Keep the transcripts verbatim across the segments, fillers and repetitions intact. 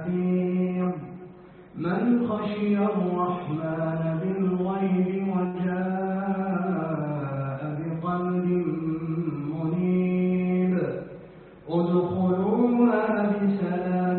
حفيظ من خشي الرحمن بالغيب وجاء بقلب منيب ادخلوها بسلام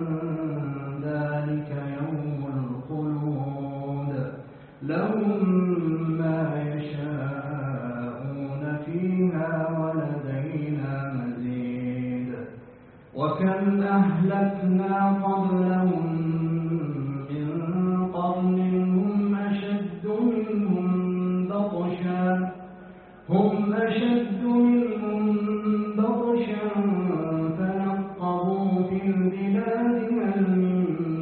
ذلك يوم الخلود لهم ما يشاءون فيها ولدينا مزيد وكم أهلكنا قبلهم من قرن هم أشد منهم بطشا هم أشد منهم بطشا فنقبوا في البلاد هل من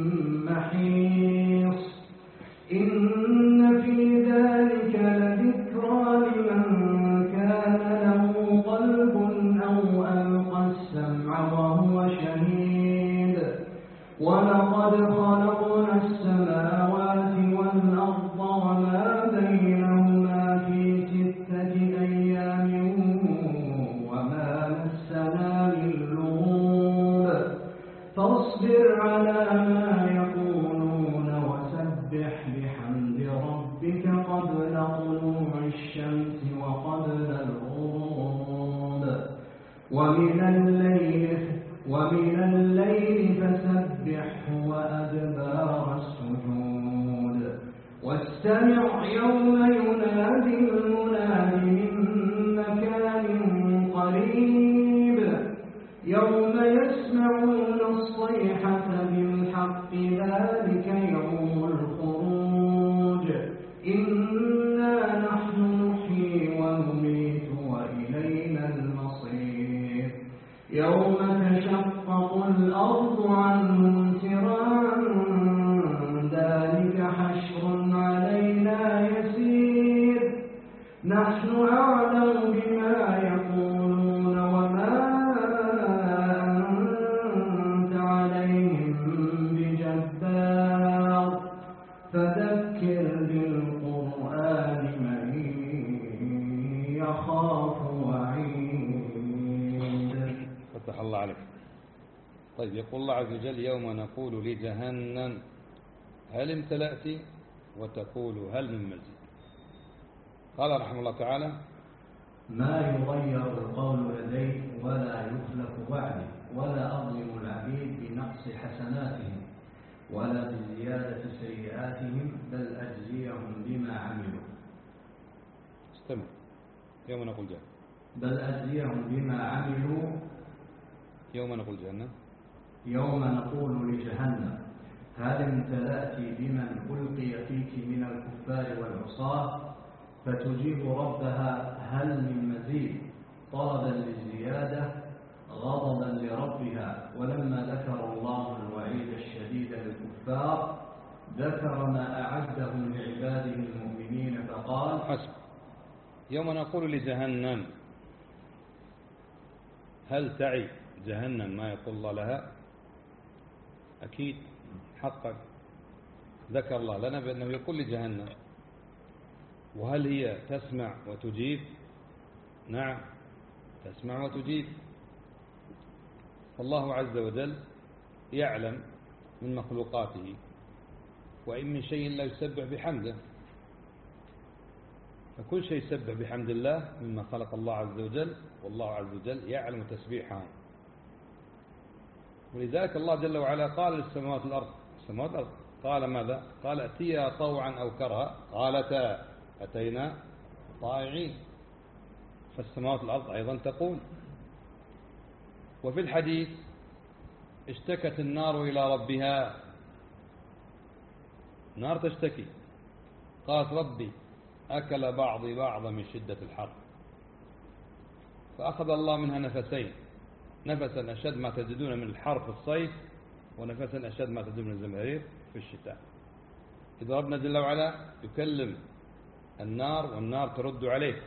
محيص إن في ذلك لذكرى لمن كان له قلب أو ألقى السمع وهو شهيد ولقد خلقنا السماوات والأرض وما بينهما في ستة أيام وما مسنا من لغوب فاصبر على ما يقولون وسبح بحمد ربك قبل طلوع الشمس وقبل الغروب ومن الليل ومن الليل فسبحه وأدبار السجود واستمع يوم ينادي المناد من مكان قريب يوم يسمعون الصيحة بالحق ذلك يوم الخروج إنا نحن نحيي ونميت وإلينا المصير يوم تشقق الأرض عنهم سراعا ذلك حشر علينا يسير نحن أعلم بما يقولون وما أنت عليهم بجبار فذكر بالقرآن من يخاف وعيد. فتح الله عليك. طيب يقول الله عز وجل يوم نقول لجهنم هل امتلأت وتقول هل من مزيد. قال رحمه الله تعالى ما يغير القول لدي ولا يخلف وعدي ولا أظلم العبيد بنقص حسناتهم ولا بزيادة سيئاتهم بل أجزيهم بما عملوا. استمع. يوم نقول جهنم بل أجزيهم بما عملوا. يوم نقول جهنم يوم نقول لجهنم هل امتلأت بمن ألقي فيك من الكفار والعصاة فتجيب ربها هل من مزيد طلبا للزيادة غضبا لربها ولما ذكر الله الوعيد الشديد للكفار ذكر ما أعدهم لعباده المؤمنين فقال حسب. يوم نقول لجهنم هل تعي جهنم ما يقول الله لها؟ أكيد حقا ذكر الله لنا بأنه يقول لجهنم. وهل هي تسمع وتجيب؟ نعم تسمع وتجيب. الله عز وجل يعلم من مخلوقاته وإن من شيء لا يسبح بحمده فكل شيء يسبح بحمد الله مما خلق الله عز وجل والله عز وجل يعلم تسبيحها. ولذلك الله جل وعلا قال للسماوات والأرض السماوات والأرض قال ماذا؟ قال أتيا طوعا أو كرها قالتا أتينا طائعين. فالسماوات والأرض أيضا تقول. وفي الحديث اشتكت النار إلى ربها نار تشتكي قالت ربي أكل بعضي بعضا من شدة الحر فأخذ الله منها نفسين نفسا أشد ما تجدون من الحر في الصيف ونفسا أشد ما تجدون من الزمهرير في الشتاء. إذا ربنا جل وعلا يكلم النار والنار ترد عليه.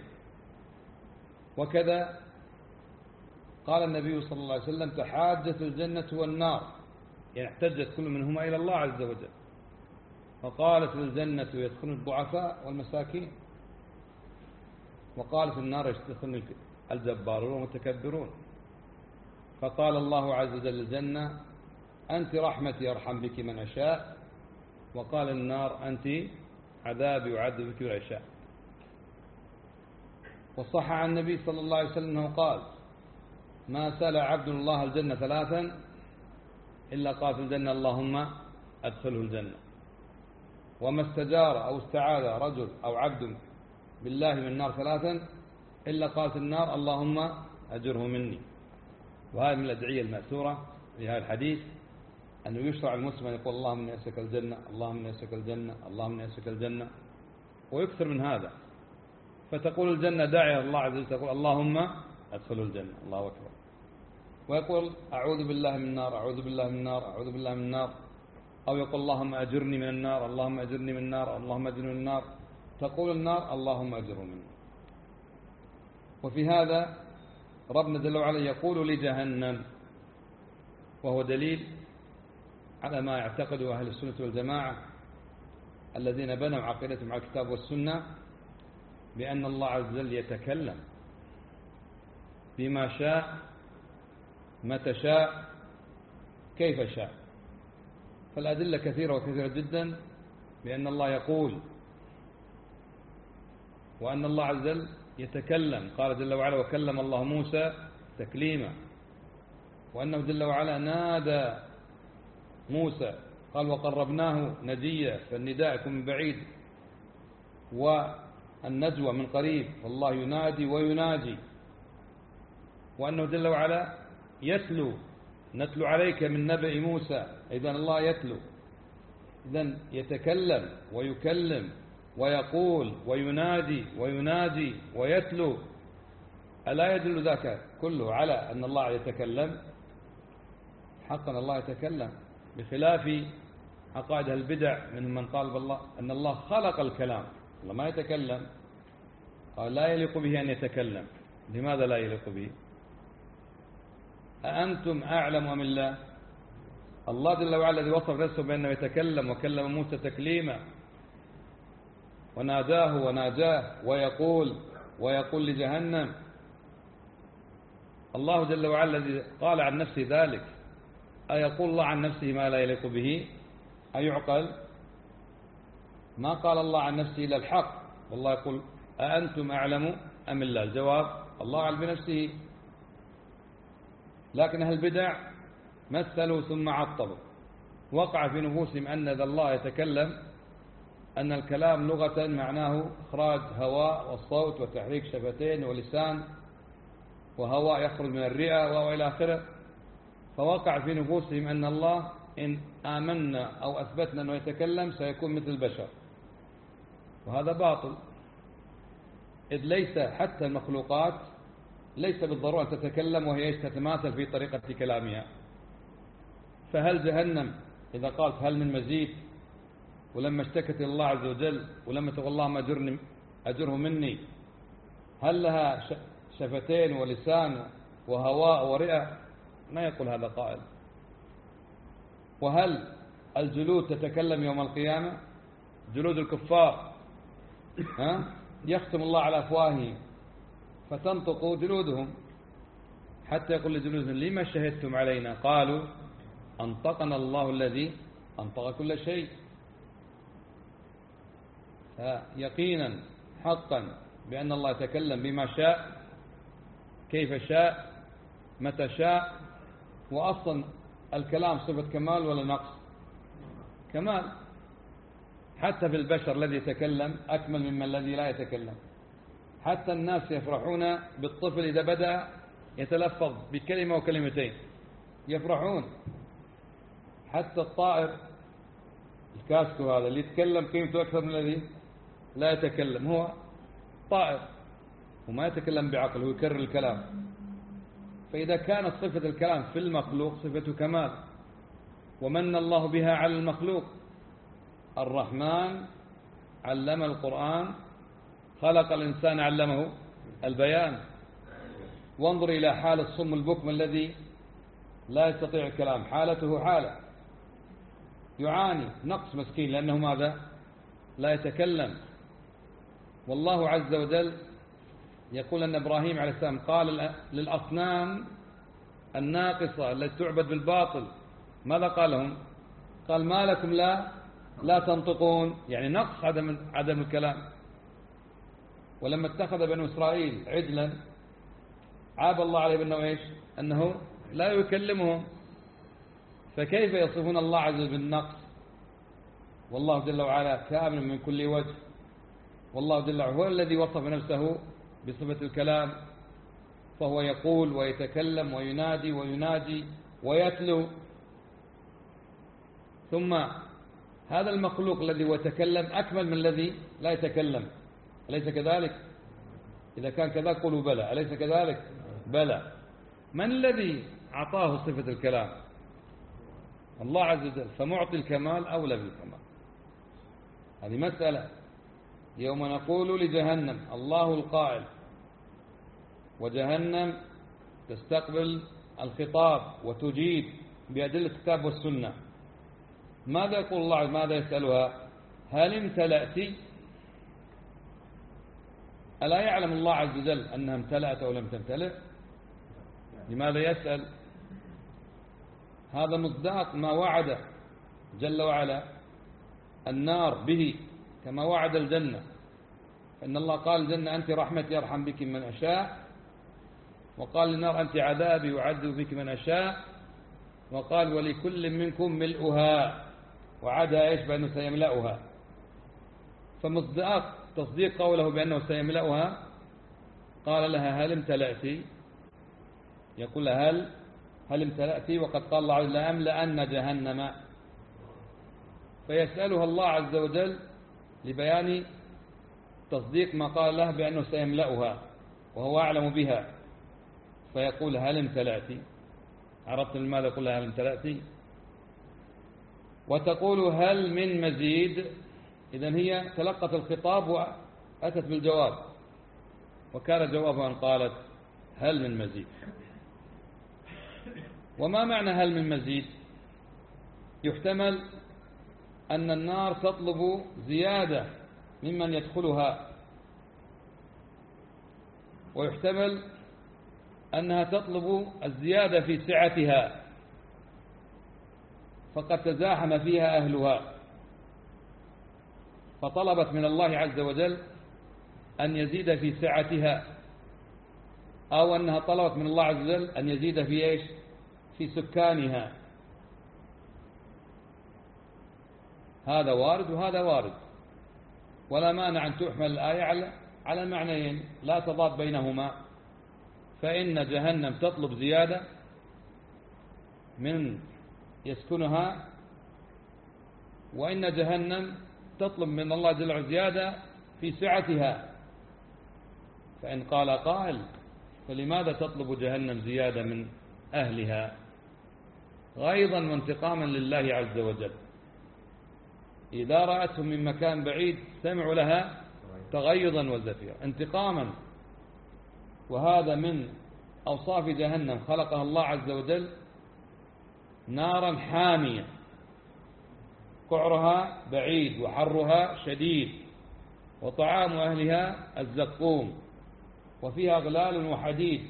وكذا قال النبي صلى الله عليه وسلم تحاجت الجنة والنار يعني احتجت كل منهما إلى الله عز وجل فقالت الجنة يدخل الضعفاء والمساكين وقالت النار يدخل الجبارون والمتكبرون. فقال الله عز وجل الجنة أنت رحمتي أرحم بك من أشاء، وقال النار أنت عذابي أعذب بك من أشاء. وصح عن النبي صلى الله عليه وسلم أنه قال: ما سأل عبد الله الجنة ثلاثا إلا قال في الجنة اللهم أدخله الجنة. وما استجار أو استعاذ رجل أو عبد بالله من النار ثلاثا إلا قال في النار اللهم أجره مني. وهذه من الأدعية المأثورة في هذا الحديث، أنه يشرع المسلم أن يقول اللهم إني أسألك الجنة، اللهم إني أسألك الجنة، اللهم إني أسألك الجنة، ويكثر من هذا. فتقول الجنة داعية الله عز وجل، تقول اللهم أدخله الجنة، الله أكبر. ويقول أعوذ بالله من النار، أعوذ بالله من النار، أعوذ بالله من النار. أو يقول اللهم أجرني من النار، اللهم أجرني من النار، اللهم أجرني من النار. تقول النار اللهم أجره مني. وفي هذا ربنا جل وعلا يقول لجهنم، وهو دليل على ما يعتقده أهل السنة والجماعة الذين بنوا عقيدتهم على الكتاب والسنة، بأن الله عز وجل يتكلم بما شاء متى شاء كيف شاء. فالأدلة كثيرة وكثيرة جدا بأن الله يقول، وأن الله عز وجل يتكلم. قال جل وعلا: وكلم الله موسى تكليما. وأنه جل وعلا نادى موسى، قال: وقربناه نجيا، فالنداء يكون من بعيد والنجوى من قريب، والله ينادي ويناجي. وأنه جل وعلا يتلو، نتلو عليك من نبأ موسى، إذن الله يتلو، إذن يتكلم ويكلم ويقول وينادي ويناجي ويتلو. ألا يدل ذاك كله على أن الله يتكلم؟ حقا الله يتكلم، بخلاف عقائد البدع منهم من قال بالله أن الله خلق الكلام. الله ما يتكلم، قال لا يليق به أن يتكلم. لماذا لا يليق به؟ أأنتم أعلم أم الله؟ الله جل وعلا الذي وصف نفسه بأنه يتكلم، وكلم موسى تكليما، وناداه وناجاه، ويقول ويقول لجهنم. الله جل وعلا الذي قال عن نفسه ذلك، أيقول الله عن نفسه ما لا يليق به؟ أيعقل؟ ما قال الله عن نفسه إلا الحق. والله يقول: أأنتم أعلم أم الله؟ الجواب: الله أعلم بنفسه. لكن أهل البدع مثلوا ثم عطلوا. وقع في نفوسهم أن ذا الله يتكلم، أن الكلام لغة معناه إخراج هواء والصوت وتحريك شفتين ولسان وهواء يخرج من الرئة وإلى آخره. فوقع في نفوسهم أن الله إن آمنا أو أثبتنا أنه يتكلم سيكون مثل البشر، وهذا باطل. إذ ليس حتى المخلوقات ليس بالضرورة أن تتكلم وهي تتماثل في طريقة كلامها. فهل جهنم إذا قالت هل من مزيد، ولما اشتكت إلى الله عز وجل، ولما تقول اللهم أجرني أجره مني، هل لها شفتين ولسان وهواء ورئة؟ ما يقول هذا قائل. وهل الجلود تتكلم يوم القيامة؟ جلود الكفار ها؟ يختم الله على أفواههم فتنطق جلودهم، حتى يقول لجلودهم: لما شهدتم علينا؟ قالوا: أنطقنا الله الذي أنطق كل شيء. يقينا حقا بأن الله يتكلم بما شاء كيف شاء متى شاء. وأصلا الكلام صفة كمال ولا نقص؟ كمال. حتى في البشر الذي يتكلم أكمل مما الذي لا يتكلم. حتى الناس يفرحون بالطفل إذا بدأ يتلفظ بكلمة وكلمتين، يفرحون. حتى الطائر الكاسكو هذا اللي يتكلم قيمته أكثر من الذي لا يتكلم، هو طائر وما يتكلم بعقل، هو يكرر الكلام. فإذا كانت صفة الكلام في المخلوق صفة كمال، ومن الله بها على المخلوق. الرحمن علم القرآن، خلق الإنسان علمه البيان. وانظر إلى حال الصم البكم الذي لا يستطيع الكلام، حالته حالة يعاني نقص مسكين، لأنه ماذا؟ لا يتكلم. والله عز وجل يقول أن إبراهيم عليه السلام قال للأصنام الناقصة التي تعبد بالباطل: ماذا قال لهم؟ قال ما لكم لا لا تنطقون، يعني نقص عدم عدم الكلام. ولما اتخذ بنو إسرائيل عجلا عاب الله عليه بأنه إيش؟ أنه لا يكلمهم، فكيف يصفون الله عز وجل بالنقص والله جل وعلا كامل من كل وجه؟ والله جل وعلا هو الذي وصف نفسه بصفة الكلام، فهو يقول ويتكلم وينادي ويناجي ويتلو. ثم هذا المخلوق الذي هو يتكلم أكمل من الذي لا يتكلم، أليس كذلك؟ إذا كان كذا قولوا بلى، أليس كذلك؟ بلى. من الذي أعطاه صفة الكلام؟ الله عز وجل، فمعطي الكمال أولى بالكمال. هذه مسألة. يوم نقول لجهنم، الله القائل، وجهنم تستقبل الخطاب وتجيب بأدلة الكتاب والسنة. ماذا يقول الله؟ ماذا يسألها؟ هل امتلأت؟ ألا يعلم الله عز وجل أنها امتلأت أو لم تمتلئ؟ لماذا يسأل؟ هذا مصداق ما وعد جل وعلا النار به كما وعد الجنة. إن الله قال الجنة أنت رحمتي أرحم بك من أشاء، وقال للنار أنت عذابي يعذب بك من أشاء، وقال ولكل منكم ملؤها، وعدها إيش؟ بأنه سيملأها. فمصداق تصديق قوله بأنه سيملأها قال لها هل امتلأت؟ يقول لها هل هل امتلأت؟ وقد قال الله عز وجل لأملأن جهنم. فيسألها الله عز وجل لبيان تصديق ما قال له بأنه سيملأها وهو أعلم بها، فيقول هل امتلأت؟ عرفت لماذا يقول لها هل امتلأت؟ وتقول هل من مزيد؟ إذن هي تلقت الخطاب وأتت بالجواب، وكان جوابها أن قالت هل من مزيد. وما معنى هل من مزيد؟ يحتمل أن النار تطلب زيادة ممن يدخلها، ويحتمل أنها تطلب الزيادة في سعتها فقد تزاحم فيها أهلها، فطلبت من الله عز وجل أن يزيد في سعتها، أو أنها طلبت من الله عز وجل أن يزيد في إيش؟ في سكانها. هذا وارد وهذا وارد، ولا مانع أن تحمل الآية على على معنيين لا تضاد بينهما. فإن جهنم تطلب زيادة من يسكنها، وإن جهنم تطلب من الله جل وعلا زيادة في سعتها. فإن قال قائل فلماذا تطلب جهنم زيادة من أهلها؟ غيظا وانتقاما لله عز وجل. إذا رأتهم من مكان بعيد سمعوا لها تغيظا وزفيرا، انتقاما. وهذا من أوصاف جهنم، خلقها الله عز وجل نارا حامية قعرها بعيد وحرها شديد، وطعام أهلها الزقوم، وفيها أغلال وحديد.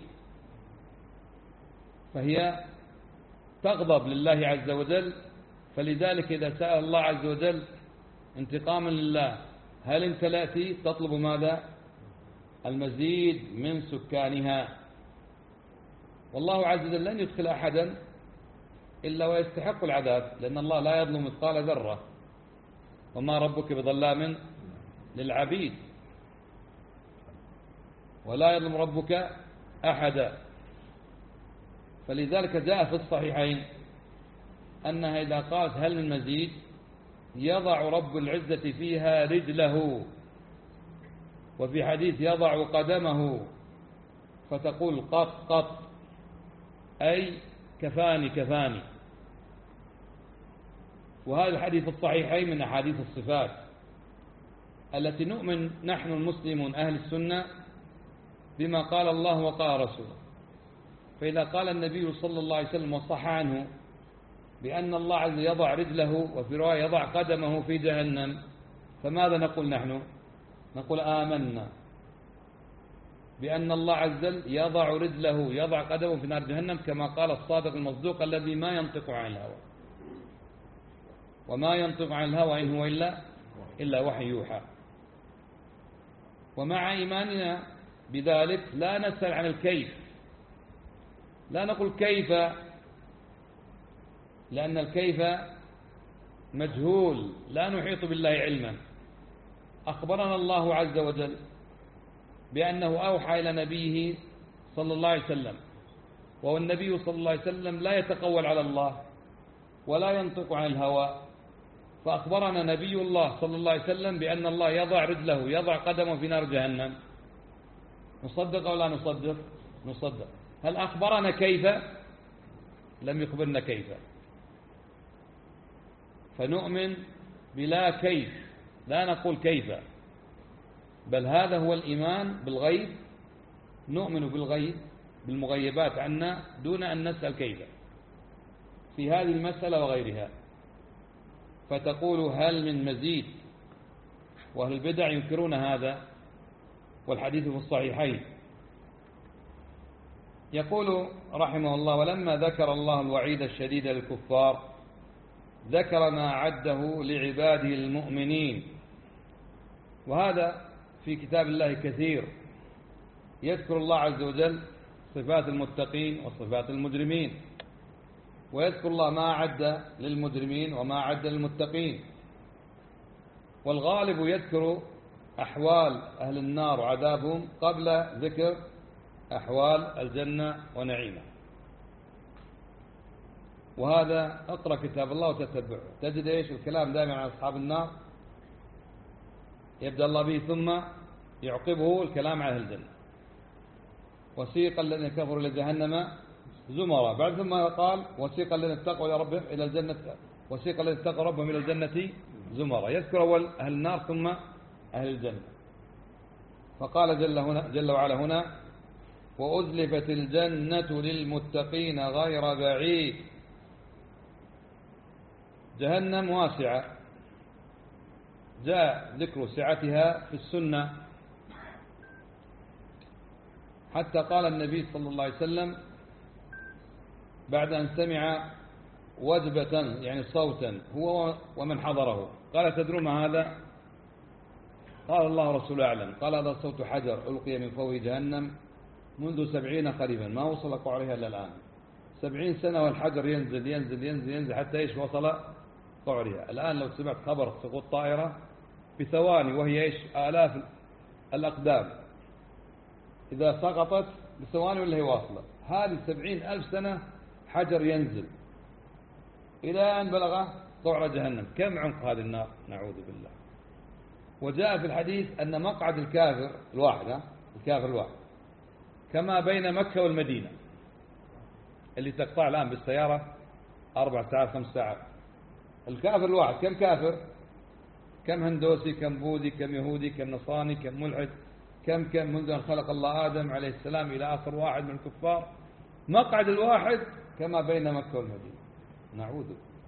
فهي تغضب لله عز وجل، فلذلك إذا سأل الله عز وجل انتقاما لله هل امتلأت؟ تطلب ماذا؟ المزيد من سكانها. والله عز وجل لن يدخل أحدا إلا ويستحق العذاب، لأن الله لا يظلم مثقال ذرة، وما ربك بظلام للعبيد، ولا يظلم ربك أحدا. فلذلك جاء في الصحيحين أنها إذا قالت هل من مزيد يضع رب العزة فيها رجله، وفي حديث يضع قدمه فتقول قط قط، أي كفاني كفاني. وهذا الحديث الصحيحين من أحاديث الصفات التي نؤمن نحن المسلمون أهل السنة بما قال الله وقال رسوله. فإذا قال النبي صلى الله عليه وسلم وصح عنه بأن الله عز وجل يضع رجله، وفي رواية يضع قدمه في جهنم، فماذا نقول نحن؟ نقول آمنا بأن الله عز وجل يضع رجله يضع قدمه في نار جهنم، كما قال الصادق المصدوق الذي ما ينطق عن الهوى. وما ينطق عن الهوى إن هو إلا إلا وحي يوحى. ومع إيماننا بذلك لا نسأل عن الكيف، لا نقول كيف، لأن الكيف مجهول لا نحيط بالله علما. أخبرنا الله عز وجل بأنه أوحى إلى نبيه صلى الله عليه وسلم، والنبي صلى الله عليه وسلم لا يتقول على الله ولا ينطق عن الهوى. فأخبرنا نبي الله صلى الله عليه وسلم بأن الله يضع رجله يضع قدمه في نار جهنم. نصدق أو لا نصدق؟ نصدق. هل أخبرنا كيف؟ لم يخبرنا كيف. فنؤمن بلا كيف، لا نقول كيف، بل هذا هو الإيمان بالغيب. نؤمن بالغيب بالمغيبات عنا دون أن نسأل كيف في هذه المسألة وغيرها. فتقول هل من مزيد؟ وأهل البدع ينكرون هذا، والحديث في الصحيحين. يقول رحمه الله: ولما ذكر الله الوعيد الشديد للكفار ذكر ما عده لعباده المؤمنين. وهذا في كتاب الله كثير، يذكر الله عز وجل صفات المتقين وصفات المجرمين، ويذكر الله ما عد للمجرمين وما عد للمتقين. والغالب يذكر أحوال أهل النار وعذابهم قبل ذكر أحوال الجنة ونعيمه. وهذا اقرأ كتاب الله وتتبعه تجد إيش الكلام دائما عن أصحاب النار، يبدأ الله به ثم يعقبه الكلام عن أهل الجنة. وسيق الذين كفروا إلى جهنم زمرا، بعد ثم قال وسيق الذين اتقوا إلى ربهم إلى الجنة، وسيق الذين اتقوا ربهم إلى الجنة زمرا. يذكر أول أهل النار ثم أهل الجنة. فقال جل, هنا جل وعلا هنا: وأزلفت الجنة للمتقين غير بعيد. جهنم واسعة، جاء ذكر سعتها في السنة، حتى قال النبي صلى الله عليه وسلم بعد أن سمع وجبة يعني صوتا هو ومن حضره، قال: تدرون ما هذا؟ قال: الله ورسوله أعلم. قال: هذا صوت حجر ألقي من فوق جهنم منذ سبعين قريبا، ما وصل قعرها إلا الآن. سبعين سنة والحجر ينزل ينزل ينزل ينزل حتى إيش وصل قعرها. الآن لو سمعت خبر سقوط طائرة بثواني وهي إيش آلاف الأقدام، إذا سقطت بثواني ولا هي واصلة. هذه سبعين ألف سنة حجر ينزل إلى أن بلغ قعر جهنم. كم عمق هذه النار؟ نعوذ بالله. وجاء في الحديث أن مقعد الكافر الواحد الكافر الواحد كما بين مكة والمدينة، اللي تقطع الآن بالسيارة أربع ساعات خمس ساعات. الكافر الواحد كم كافر؟ كم هندوسي، كم بوذي، كم يهودي، كم نصراني، كم ملحد، كم كم منذ أن خلق الله آدم عليه السلام إلى آخر واحد من الكفار. مقعد الواحد كما بين مكة والمدينة. نعوذ.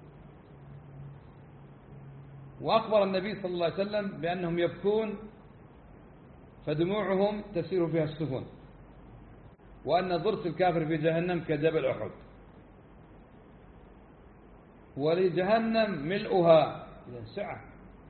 وأخبر النبي صلى الله عليه وسلم بأنهم يبكون فدموعهم تسير فيها السفن، وأن ضرس الكافر في جهنم كجبل أحد، ولجهنم ملؤها سعة.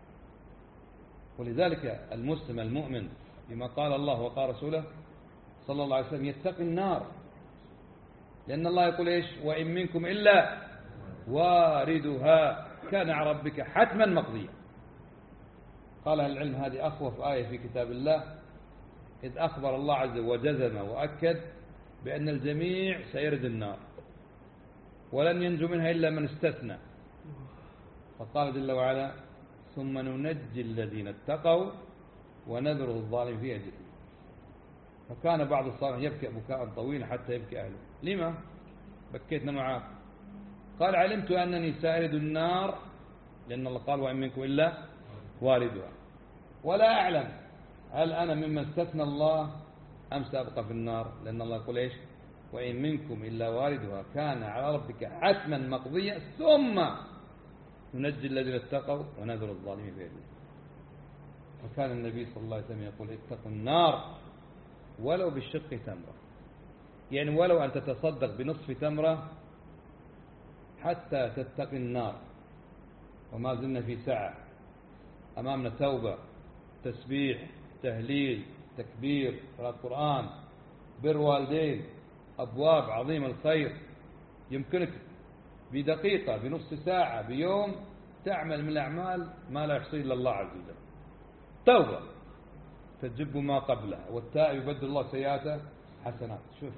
ولذلك المسلم المؤمن بما قال الله وقال رسوله صلى الله عليه وسلم يتقي النار، لأن الله يقول إيش؟ وإن منكم إلا واردها كان على ربك حتما مقضيا. قال أهل العلم هذه أخوف آية في كتاب الله، إذ أخبر الله عز وجل وجزم وأكد بأن الجميع سيرد النار ولن ينجو منها إلا من استثنى. فقال جل وعلا: ثم ننجي الذين اتقوا ونذر الظالمين فيها جثيا. فكان بعض الصالحين يبكي بكاء طويلا حتى يبكي أهله. لما بكيتنا معاك؟ قال: علمت أنني سائد النار، لأن الله قال: وإن منكم إلا واردها، ولا أعلم هل أنا ممن استثنى الله أم سأبقى في النار، لأن الله يقول إيش؟ وإن منكم إلا واردها كان على ربك حتما مقضيا ثم ننجي الذين اتقوا ونذر الظالمين فيها جثيا. وكان النبي صلى الله عليه وسلم يقول: اتقوا النار ولو بالشق تمرة، يعني ولو أن تتصدق بنصف تمرة حتى تتقي النار. وما زلنا في ساعة، أمامنا توبة، تسبيح، تهليل، تكبير، قراءة قرآن، بر والدين، أبواب عظيمة الخير. يمكنك بدقيقة، بنصف ساعة، بيوم تعمل من الأعمال ما لا يحصي إلا الله عز وجل. توبة تجب ما قبلها، والتائب يبدل الله سيئاته حسنات. شوف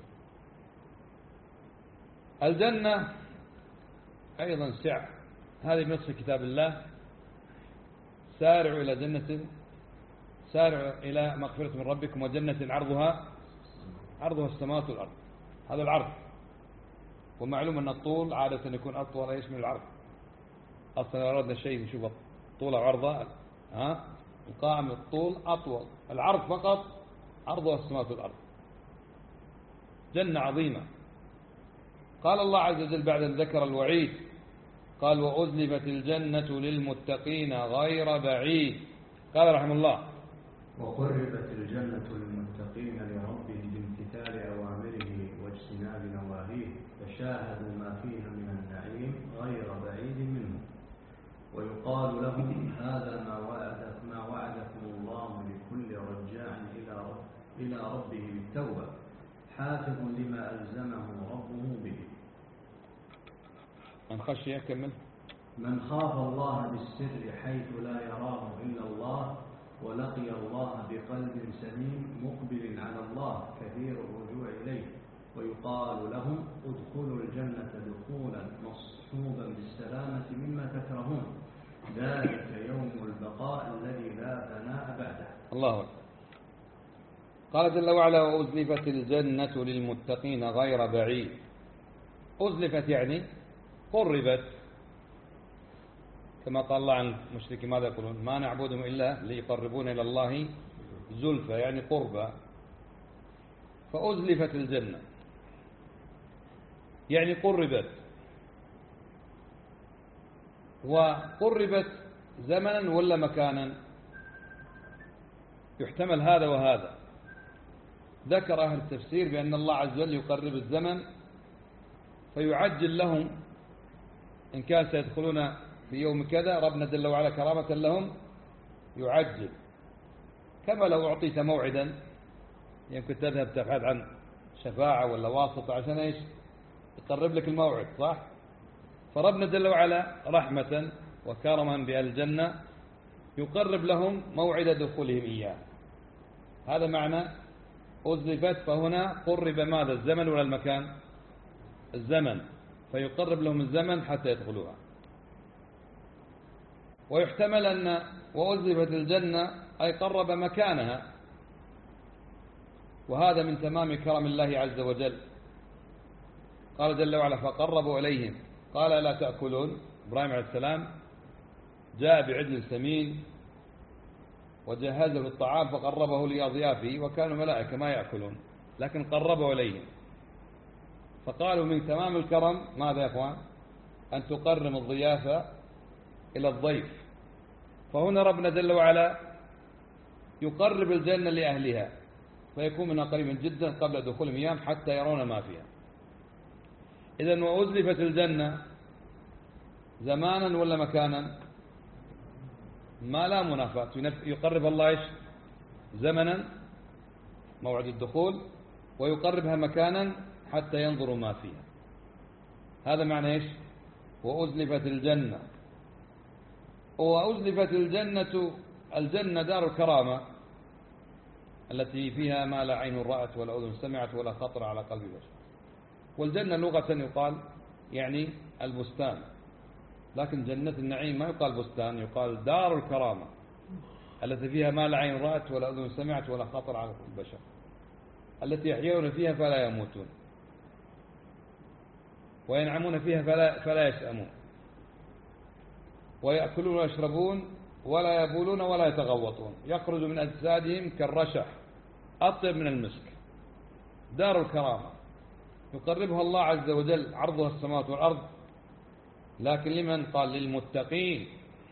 الجنة أيضا سعة، هذه بنص كتاب الله: سارعوا إلى جنة، سارعوا إلى مغفرة من ربكم وجنة عرضها عرضها السماوات والأرض. هذا العرض، ومعلوم أن الطول عادة يكون أطول يشمل العرض. أصلا لو أردنا شيء نشوف طول عرضه، ها القائم الطول أطول، العرض فقط عرضها السماوات والأرض. جنة عظيمة. قال الله عز وجل بعد أن ذكر الوعيد قال: وأزلفت الجنة للمتقين غير بعيد. قال رحمه الله: وقربت الجنة للمتقين لربهم بامتثال أوامره واجتناب نواهيه، فشاهدوا ما فيها من النعيم غير بعيد منه. ويقال لهم: هذا ما وعد ما وعدكم الله لكل رجاع إلى رب إلى ربه بالتوبة، حافظ لما ألزمه ربه به. من خشي يكمل: من خاف الله بالسر حيث لا يراه إلا الله، ولقي الله بقلب سليم مقبل على الله كثير الرجوع إليه. ويقال لهم: ادخلوا الجنة دخولا مصحوبا بالسلامة مما تكرهون، ذلك يوم البقاء الذي لا فناء بعده. الله أكبر. قال جل وعلا: وأزلفت الجنة للمتقين غير بعيد. أزلفت يعني قربت، كما قال الله عن المشركين ماذا يقولون؟ ما نعبدهم إلا ليقربون إلى الله زلفى، يعني قربا. فأزلفت الجنة يعني قربت، وقربت زمنا ولا مكانا؟ يحتمل هذا وهذا. ذكر أهل التفسير بأن الله عز وجل يقرب الزمن فيعجل لهم، إن كان سيدخلون في يوم كذا ربنا جل وعلا كرامة لهم يعجل، كما لو أعطيت موعدا يمكن تذهب تبحث عن شفاعة ولا واسطة عشان إيش؟ يقرب لك الموعد، صح؟ فربنا جل وعلا رحمة وكرما بالجنة يقرب لهم موعد دخولهم إياه. هذا معنى أزلفت. فهنا قرب ماذا؟ الزمن ولا المكان؟ الزمن، فيقرب لهم الزمن حتى يدخلوها. ويحتمل أن وأزلفت الجنة أي قرب مكانها، وهذا من تمام كرم الله عز وجل. قال جل وعلا: فقربوا إليهم قال: لا تأكلون. إبراهيم عليه السلام جاء بعجل سمين وجهزه الطعام فقربه لأضيافه، وكانوا ملائكة ما يأكلون، لكن قربوا إليهم. فقالوا من تمام الكرم ماذا يا أخوان؟ أن تقرم الضيافة إلى الضيف. فهنا ربنا جل وعلا يقرب الجنة لأهلها فيكون منها قريبا جدا قبل دخولهم إياهم حتى يرون ما فيها. إذن وأزلفت الجنة زمانا ولا مكانا؟ ما لا منافاة. يقرب الله إيش؟ زمنا موعد الدخول، ويقربها مكانا حتى ينظروا ما فيها. هذا معنى إيش؟ وأزلفت الجنة. وأزلفت الجنة، الجنة دار الكرامة التي فيها ما لا عين رأت ولا أذن سمعت ولا خطر على قلب بشر. والجنة لغة يقال يعني البستان، لكن جنة النعيم ما يقال بستان، يقال دار الكرامة التي فيها ما لا عين رأت ولا أذن سمعت ولا خطر على قلب بشر، التي يحيون فيها فلا يموتون وينعمون فيها فلا, فلا يسأمون ويأكلون ويشربون ولا يبولون ولا يتغوطون، يخرج من أجسادهم كالرشح أطيب من المسك. دار الكرامة يقربها الله عز وجل، عرضها السماوات والأرض، لكن لمن؟ قال للمتقين.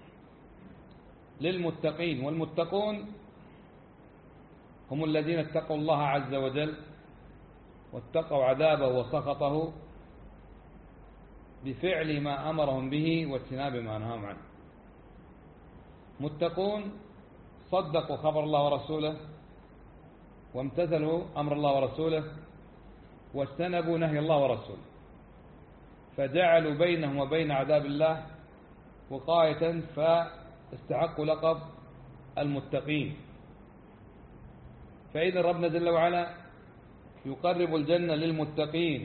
للمتقين، والمتقون هم الذين اتقوا الله عز وجل واتقوا عذابه وسخطه بفعل ما أمرهم به واجتناب ما نهاهم عنه. متقون صدقوا خبر الله ورسوله وامتثلوا أمر الله ورسوله واجتنبوا نهي الله ورسوله، فجعلوا بينهم وبين عذاب الله وقاية، فاستحقوا لقب المتقين. فإذا ربنا جل وعلا يقرب الجنة للمتقين.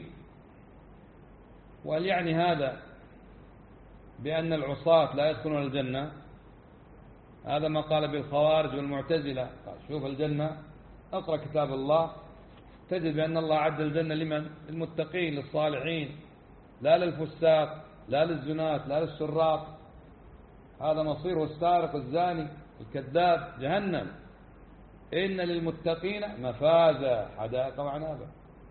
وهل يعني هذا بأن العصاة لا يدخلون الجنة؟ هذا ما قال به الخوارج والمعتزلة. شوف الجنة، اقرأ كتاب الله تجد بأن الله عد الجنة لمن؟ للمتقين للصالحين، لا للفساق لا للزنات لا للسراق. هذا مصيره السارق الزاني الكذاب جهنم. إن للمتقين مفازا حدائق وعنابا.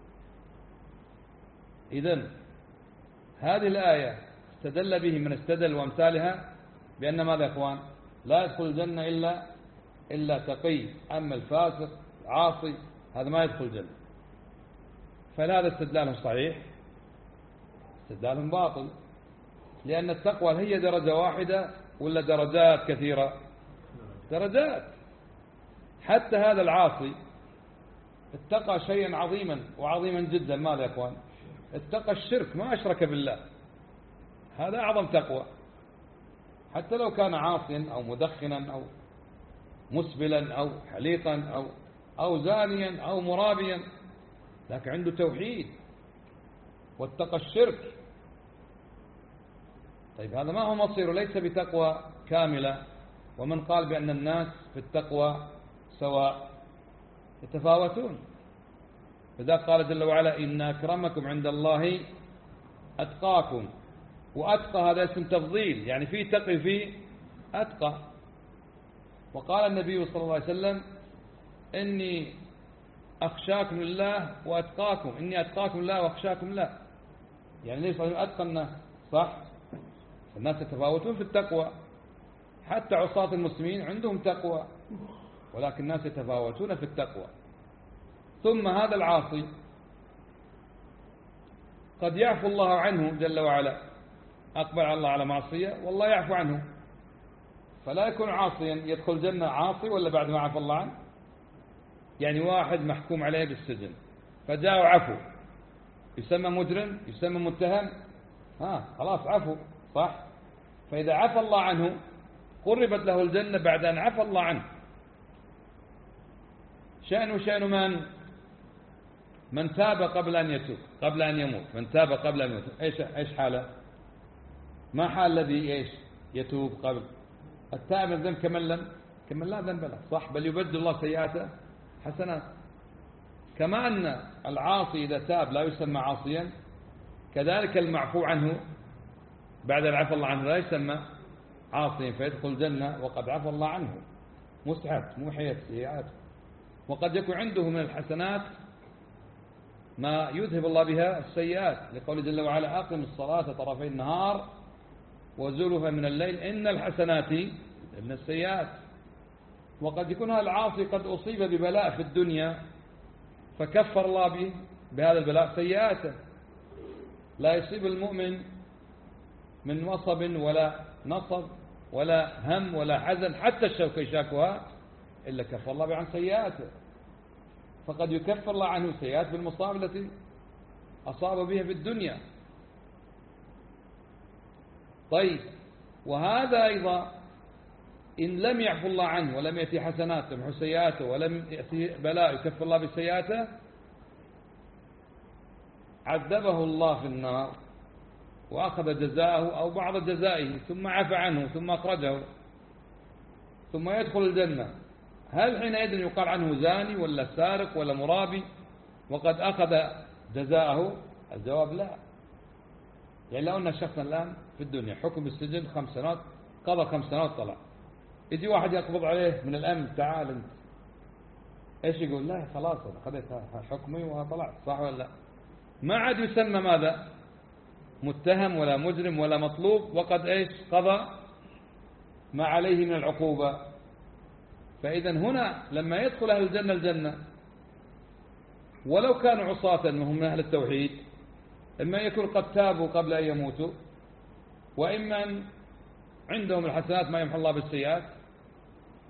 إذن هذه الآية استدل به من استدل وامثالها بأن ماذا يا إخوان؟ لا يدخل الجنة إلا إلا تقي، أما الفاسق عاصي هذا ما يدخل الجنة. فهذا استدلالهم صحيح؟ استدلالهم باطل، لأن التقوى هي درجة واحدة ولا درجات كثيرة؟ درجات. حتى هذا العاصي اتقى شيئا عظيما وعظيما جدا. ماذا يا إخوان؟ اتقى الشرك، ما أشرك بالله، هذا أعظم تقوى. حتى لو كان عاصيا أو مدخنا أو مسبلا أو حليقا أو أو زانيا أو مرابيا، لكن عنده توحيد واتقى الشرك. طيب هذا ما هو مصيره؟ ليس بتقوى كاملة. ومن قال بأن الناس في التقوى سواء؟ يتفاوتون. فذا قال جل وعلا إن أكرمكم عند الله أتقاكم. وأتقى هذا اسم تفضيل، يعني فيه تقي فيه أتقى. وقال النبي صلى الله عليه وسلم إني أخشاكم لله وأتقاكم، إني أتقاكم لله وأخشاكم له. يعني ليس أتقى الناس، صح؟ الناس يتفاوتون في التقوى، حتى عصاة المسلمين عندهم تقوى، ولكن الناس يتفاوتون في التقوى. ثم هذا العاصي قد يعفو الله عنه جل وعلا، أقبل على الله على معصية والله يعفو عنه، فلا يكون عاصيا يدخل الجنة عاصي ولا بعد ما عفو الله عنه. يعني واحد محكوم عليه بالسجن فجاء عفو، يسمى مجرم؟ يسمى متهم؟ ها خلاص عفو، صح؟ فإذا عفى الله عنه قربت له الجنة بعد أن عفى الله عنه. شأنه شأن من؟ من تاب قبل أن يتوب، قبل أن يموت. من تاب قبل أن يموت إيش إيش حاله؟ ما حال الذي إيش يتوب قبل؟ التائب من الذنب كمن لم كمن لا ذنب له، صح؟ بل يبدل الله سيئاته حسنات. كما أن العاصي إذا تاب لا يسمى عاصيا، كذلك المعفو عنه بعد العفو الله عنه لا يسمى عاصيا فيدخل الجنة وقد عفى الله عنه، مسحت موحية سيئاته. وقد يكون عنده من الحسنات ما يذهب الله بها السيئات، لقوله جل وعلا أقم الصلاة طرفي النهار وزلفا من الليل إن الحسنات من السيئات. وقد يكون هذا العاصي قد أصيب ببلاء في الدنيا فكفر الله به بهذا البلاء سيئاته. لا يصيب المؤمن من وصب ولا نصب ولا هم ولا حزن حتى الشوكة يشاكها إلا كفر الله به عن سيئاته. فقد يكفر الله عنه سيئات بالمصائب التي أصاب بها في الدنيا. طيب وهذا أيضا إن لم يعفو الله عنه ولم يأتي حسنات تمحو سيئاته ولم يأتي بلاء يكفر الله بسيئاته، عذبه الله في النار وأخذ جزاءه أو بعض جزائه ثم عفى عنه ثم أخرجه ثم يدخل الجنة. هل حينئذ يقال عنه زاني ولا سارق ولا مرابي وقد أخذ جزاءه؟ الجواب لا. يعني لو أن الشخص الآن في الدنيا حكم السجن خمس سنوات، قضى خمس سنوات طلع، يجي واحد يقبض عليه من الأمن تعال انت، ايش يقول؟ لا خلاص انا خذيت حكمي وطلعت، صح ولا لا؟ ما عاد يسمى ماذا؟ متهم ولا مجرم ولا مطلوب، وقد ايش قضى ما عليه من العقوبة. فإذا هنا لما يدخل أهل الجنة الجنة ولو كانوا عصاة وهم من أهل التوحيد، إما يكون قد تابوا قبل أن يموتوا، وإما عندهم الحسنات ما يمحو الله بالسيئات،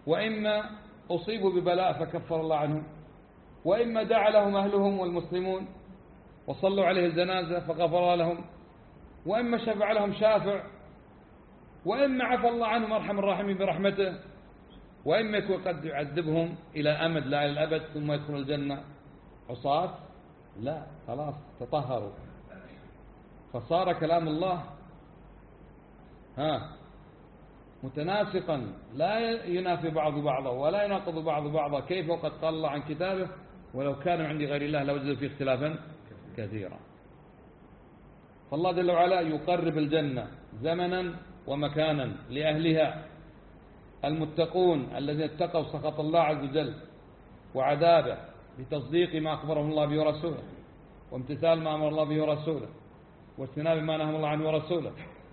وإما أصيبوا ببلاء فكفر الله عنهم، وإما دعا لهم أهلهم والمسلمون وصلوا عليه الجنازة فغفر لهم، وإما شفع لهم شافع، وإما عفى الله عنهم أرحم الراحمين برحمته، وإما يكون قد يعذبهم إلى أمد لا إلى الأبد ثم يدخل الجنة عصاة. لا، خلاص تطهروا. فصار كلام الله ها متناسقا لا ينافي بعض بعضا ولا يناقض بعض بعضا. كيف وقد قال الله عن كتابه ولو كانوا عند غير الله لوجدوا فيه اختلافا كثيرا. فالله جل وعلا يقرب الجنة زمنا ومكانا لأهلها المتقون الذين اتقوا سخط الله عز وجل وعذابه بتصديق ما أخبرهم الله به ورسوله، وامتثال ما أمر الله به ورسوله، واجتناب ما نهى الله عنه ورسوله.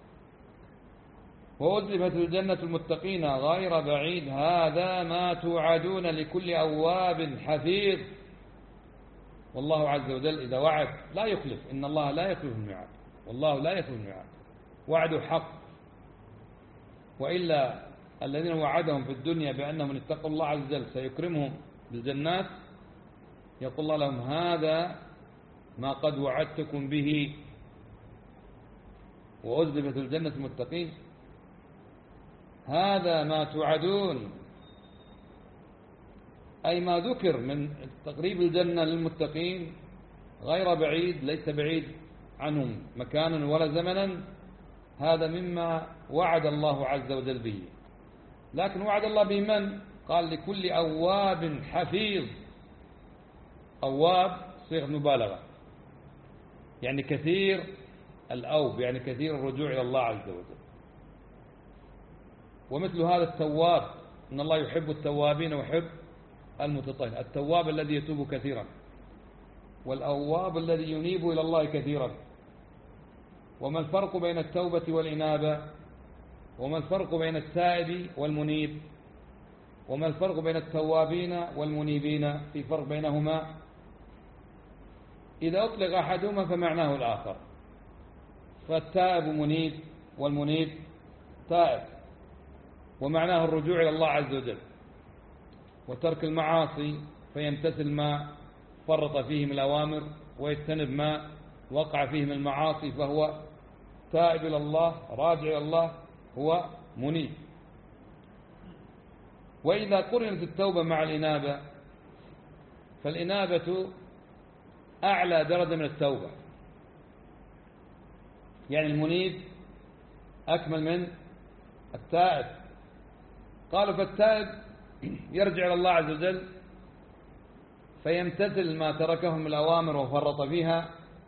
وأزلفت الجنة المتقين غير بعيد هذا ما توعدون لكل أواب حفيظ. والله عز وجل إذا وعد لا يخلف، إن الله لا يخلف الميعاد، والله لا يخلف الميعاد، وعده حق. وإلا الذين وعدهم في الدنيا بأنهم ان اتقوا الله عز وجل سيكرمهم بالجنات، يقول الله لهم هذا ما قد وعدتكم به. وأزلفت الجنة المتقين هذا ما توعدون، أي ما ذكر من تقريب الجنة للمتقين غير بعيد، ليس بعيد عنهم مكانا ولا زمنا. هذا مما وعد الله عز وجل به. لكن وعد الله به من؟ قال لكل أواب حفيظ. أواب صيغة مبالغة، يعني كثير الأوب، يعني كثير الرجوع إلى الله عز وجل. ومثل هذا التواب، إن الله يحب التوابين ويحب المتطهرين. التواب الذي يتوب كثيرا، والأواب الذي ينيب إلى الله كثيرا. وما الفرق بين التوبة والإنابة؟ وما الفرق بين التائب والمنيب؟ وما الفرق بين التوابين والمنيبين؟ في فرق بينهما. إذا أطلق أحدهما فمعناه الآخر، فالتائب منيب والمنيب تائب، ومعناه الرجوع إلى الله عز وجل وترك المعاصي، فيمتثل ما فرط فيه من الأوامر ويجتنب ما وقع فيه من المعاصي، فهو تائب إلى الله راجع إلى الله، هو منيب. وإذا قرنت التوبة مع الإنابة فالإنابة أعلى درجة من التوبة، يعني المنيب أكمل من التائب. قالوا فالتائب يرجع إلى الله عز وجل فيمتثل ما تركه من الأوامر وفرط فيها،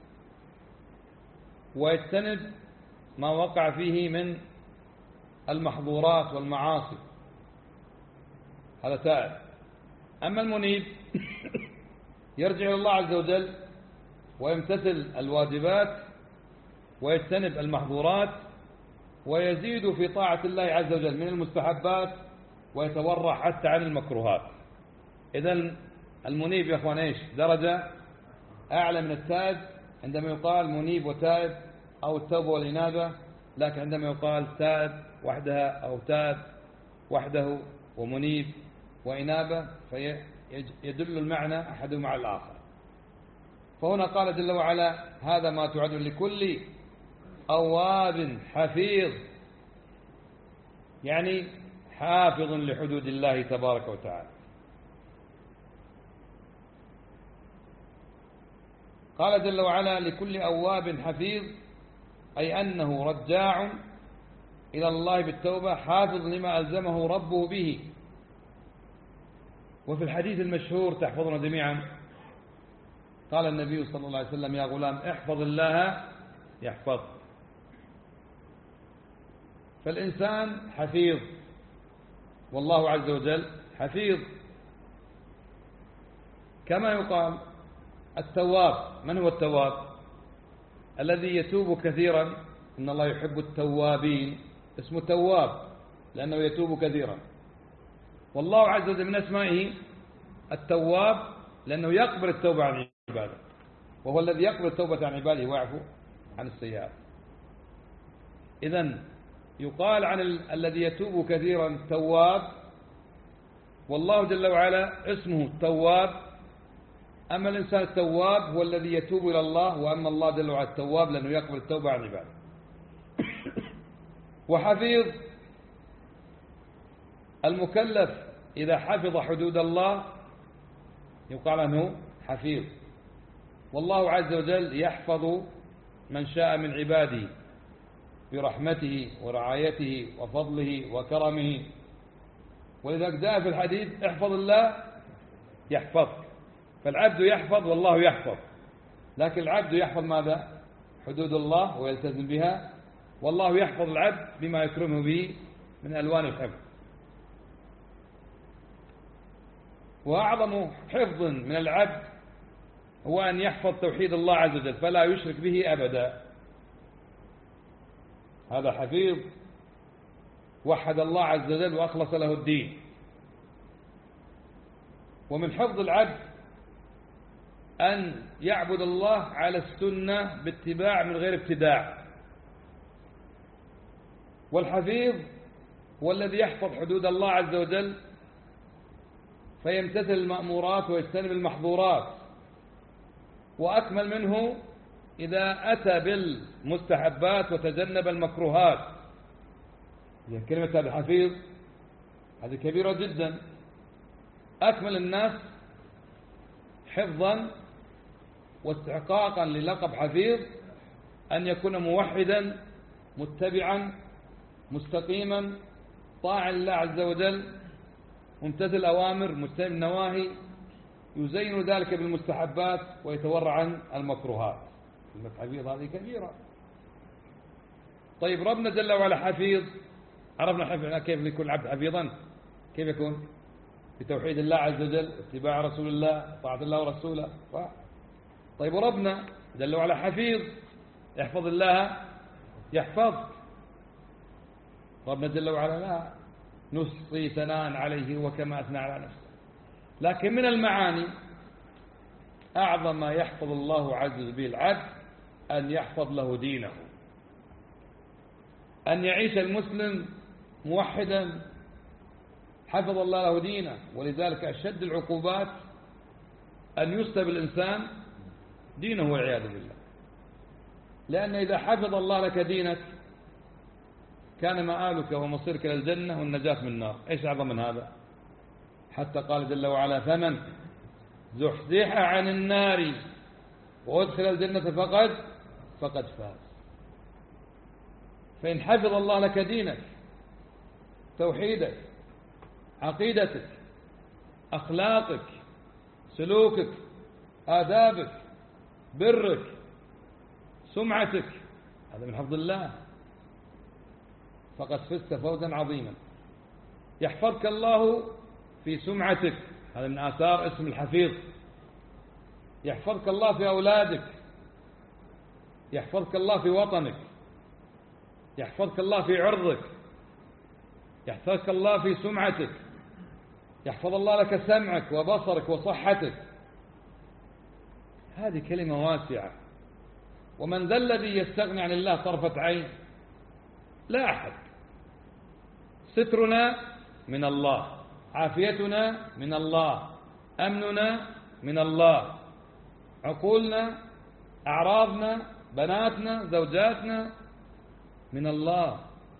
ويجتنب ما وقع فيه من المحظورات والمعاصي، هذا تائب. أما المنيب يرجع إلى الله عز وجل ويمتثل الواجبات ويجتنب المحظورات ويزيد في طاعة الله عز وجل من المستحبات ويتورع حتى عن المكروهات. إذن المنيب يا أخوان إيش درجة أعلى من التائب عندما يقال منيب وتائب أو التوبة والإنابة، لكن عندما يقال تائب وحدها أو تائب وحده ومنيب وإنابة فيدل المعنى أحدهما على الآخر. فهنا قال جل وعلا هذا ما توعد لكل أواب حفيظ، يعني حافظ لحدود الله تبارك وتعالى. قال جل وعلا لكل أواب حفيظ، أي أنه رجاع إلى الله بالتوبة حافظ لما ألزمه ربه به. وفي الحديث المشهور تحفظنا جميعا قال النبي صلى الله عليه وسلم يا غلام احفظ الله يحفظ. فالإنسان حفيظ والله عز وجل حفيظ. كما يقال التواب، من هو التواب؟ الذي يتوب كثيرا، إن الله يحب التوابين، اسمه تواب لأنه يتوب كثيرا. والله عز وجل من أسمائه التواب لأنه يقبل التوبة عن عباده، وهو الذي يقبل التوبة عن عباده ويعفو عن السيئات. إذن يقال عن ال... الذي يتوب كثيرا تواب والله جل وعلا اسمه التواب. أما الإنسان التواب هو الذي يتوب إلى الله، وأما الله جل وعلا التواب لأنه يقبل التوبة عن عباده. وحفيظ المكلف إذا حفظ حدود الله يقال عنه حفيظ. والله عز وجل يحفظ من شاء من عباده برحمته ورعايته وفضله وكرمه. ولذلك جاء في الحديث احفظ الله يحفظك. فالعبد يحفظ والله يحفظ، لكن العبد يحفظ ماذا؟ حدود الله ويلتزم بها، والله يحفظ العبد بما يكرمه به من ألوان الحفظ. وأعظم حفظ من العبد هو أن يحفظ توحيد الله عز وجل فلا يشرك به أبدا. هذا حفيظ وحد الله عز وجل وأخلص له الدين. ومن حفظ العبد أن يعبد الله على السنة باتباع من غير ابتداع. والحفيظ هو الذي يحفظ حدود الله عز وجل فيمتثل المأمورات ويجتنب المحظورات، وأكمل منه إذا أتى بالمستحبات وتجنب المكروهات. يعني كلمة هذا حفيظ هذه كبيرة جدا. أكمل الناس حفظا واستحقاقا للقب حفيظ أن يكون موحدا متبعا مستقيما طاعا لله عز وجل ممتثل الأوامر مجتنب النواهي، يزين ذلك بالمستحبات ويتورع عن المكروهات. كلمة حفيظ هذه كبيرة. طيب ربنا جل وعلا حفيظ، عرفنا كيف يكون العبد حفيظا؟ كيف يكون؟ بتوحيد الله عز وجل، اتباع رسول الله، طاعة الله ورسوله. طيب ربنا جل وعلا حفيظ، يحفظ الله يحفظك. ربنا جل وعلا لا نحصي ثناء عليه وكما أثنى على نفسه. لكن من المعاني أعظم ما يحفظ الله عز وجل به العبد أن يحفظ له دينه، أن يعيش المسلم موحدا حفظ الله له دينه. ولذلك أشد العقوبات أن يسلب الإنسان دينه والعياذ بالله، لأن إذا حفظ الله لك دينك كان مآلك ومصيرك إلى الجنة والنجاة من النار. إيش أعظم من هذا؟ حتى قال جل وعلا فمن زحزح عن النار وأدخل الجنة فقد فقد فاز. فإن حفظ الله لك دينك، توحيدك، عقيدتك، أخلاقك، سلوكك، آدابك، برك، سمعتك، هذا من حفظ الله، فقد فزت فوزا عظيما. يحفظك الله في سمعتك، هذا من آثار اسم الحفيظ. يحفظك الله في أولادك، يحفظك الله في وطنك، يحفظك الله في عرضك، يحفظك الله في سمعتك، يحفظ الله لك سمعك وبصرك وصحتك. هذه كلمة واسعة. ومن ذا الذي يستغني عن الله طرفة عين؟ لا أحد. سترنا من الله، عافيتنا من الله، أمننا من الله، عقولنا، أعراضنا، بناتنا، زوجاتنا من الله.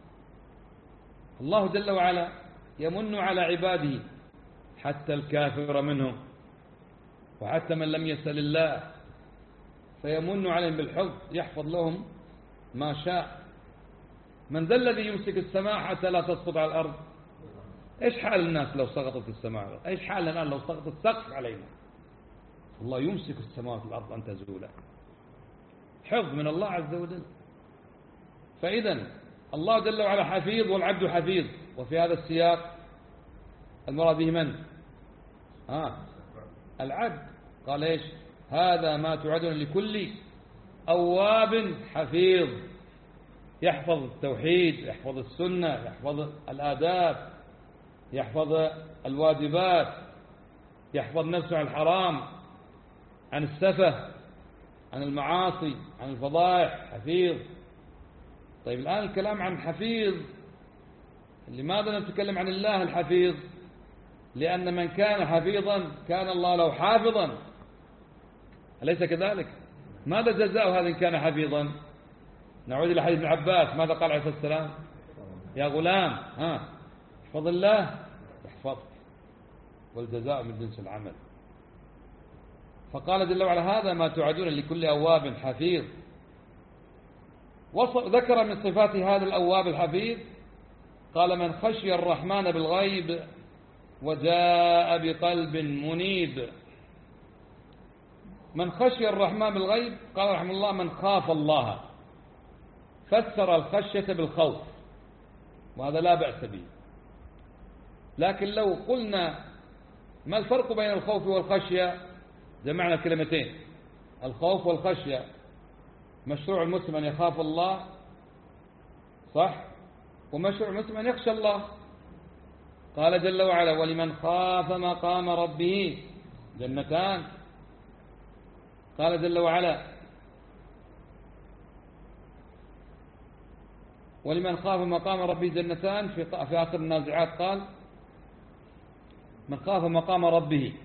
الله جل وعلا يمن على عباده حتى الكافر منهم وحتى من لم يسأل الله، فيمن عليهم بالحفظ، يحفظ لهم ما شاء. من ذا الذي يمسك السماء حتى لا تسقط على الأرض؟ إيش حال الناس لو سقطت السماء؟ إيش حالنا الآن لو سقط السقف علينا؟ الله يمسك السماوات والأرض أن تزولا. حفظ من الله عز وجل. فإذا الله جل وعلا حفيظ والعبد حفيظ. وفي هذا السياق المراد به من؟ آه العبد. قال إيش؟ هذا ما توعدون لكل أواب حفيظ. يحفظ التوحيد، يحفظ السنة، يحفظ الآداب، يحفظ الواجبات، يحفظ نفسه عن الحرام، عن السفه، عن المعاصي، عن الفضائح. حفيظ. طيب الآن الكلام عن حفيظ، لماذا نتكلم عن الله الحفيظ؟ لأن من كان حفيظا كان الله له حافظا، أليس كذلك؟ ماذا جزاء هذا إن كان حفيظا؟ نعود إلى حديث ابن عباس، ماذا قال عليه الصلاة والسلام؟ يا غلام ها احفظ الله يحفظك، والجزاء من جنس العمل. فقال جل وعلا هذا ما توعدون لكل أواب حفيظ. ذكر من صفات هذا الأواب الحفيظ قال من خشي الرحمن بالغيب وجاء بقلب منيب. من خشي الرحمن بالغيب قال رحمه الله من خاف الله، فسر الخشية بالخوف، وهذا لا بأس به. لكن لو قلنا ما الفرق بين الخوف والخشية، جمعنا كلمتين، الخوف والخشية. مشروع المسلم أن يخاف الله، صح؟ ومشروع المسلم أن يخشى الله. قال جل وعلا ولمن خاف مقام ربه جنتان. قال جل وعلا ولمن خاف مقام ربه جنتان. في في آخر النازعات قال من خاف مقام ربه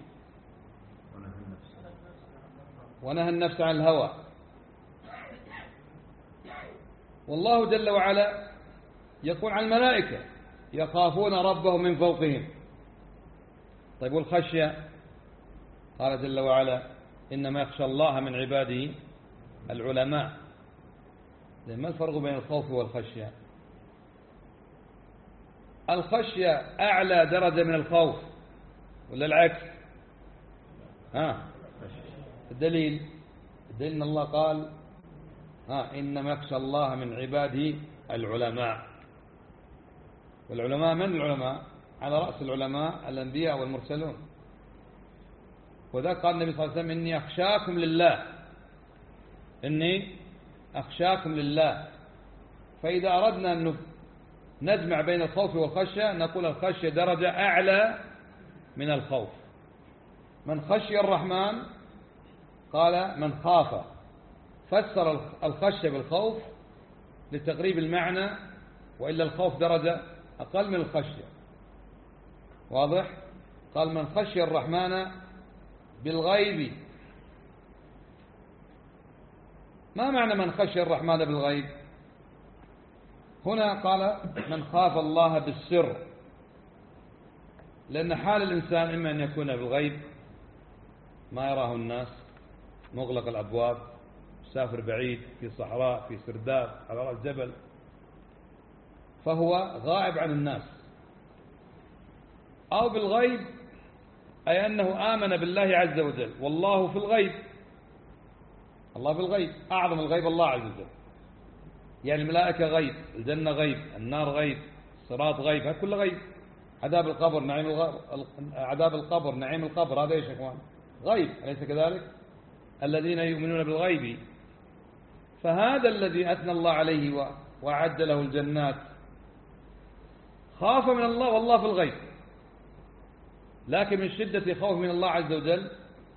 ونهى النفس عن الهوى. والله جل وعلا يقول عن الملائكة يخافون ربهم من فوقهم. طيب والخشية؟ قال جل وعلا إنما يخشى الله من عباده العلماء. ما الفرق بين الخوف والخشية؟ الخشية أعلى درجة من الخوف ولا العكس؟ ها الدليل الدليل أن الله قال ها إنما يخشى الله من عباده العلماء. والعلماء من العلماء؟ على رأس العلماء الأنبياء والمرسلون. وذا قال النبي صلى الله عليه وسلم إني أخشاكم لله، إني أخشاكم لله. فإذا أردنا أن نجمع بين الخوف والخشية نقول الخشية درجة أعلى من الخوف. من خشي الرحمن قال من خاف، فسر الخشية بالخوف لتقريب المعنى، وإلا الخوف درجة أقل من الخشية. واضح؟ قال من خشي الرحمن بالغيب. ما معنى من خشي الرحمن بالغيب؟ هنا قال من خاف الله بالسر، لأن حال الإنسان إما أن يكون بالغيب ما يراه الناس، مغلق الأبواب، سافر بعيد في صحراء في سرداب على رأس جبل، فهو غائب عن الناس. أو بالغيب أي أنه آمن بالله عز وجل، والله في الغيب. الله في الغيب، أعظم الغيب الله عز وجل. يعني الملائكة غيب، الجنة غيب، النار غيب، الصراط غيب، هذا كله غيب. عذاب القبر نعيم الغبر. عذاب القبر نعيم القبر، هذا ايش يا اخوان؟ غيب، أليس كذلك؟ الذين يؤمنون بالغيب. فهذا الذي أثنى الله عليه وأعد له الجنات خاف من الله والله في الغيب، لكن من شدة خوف من الله عز وجل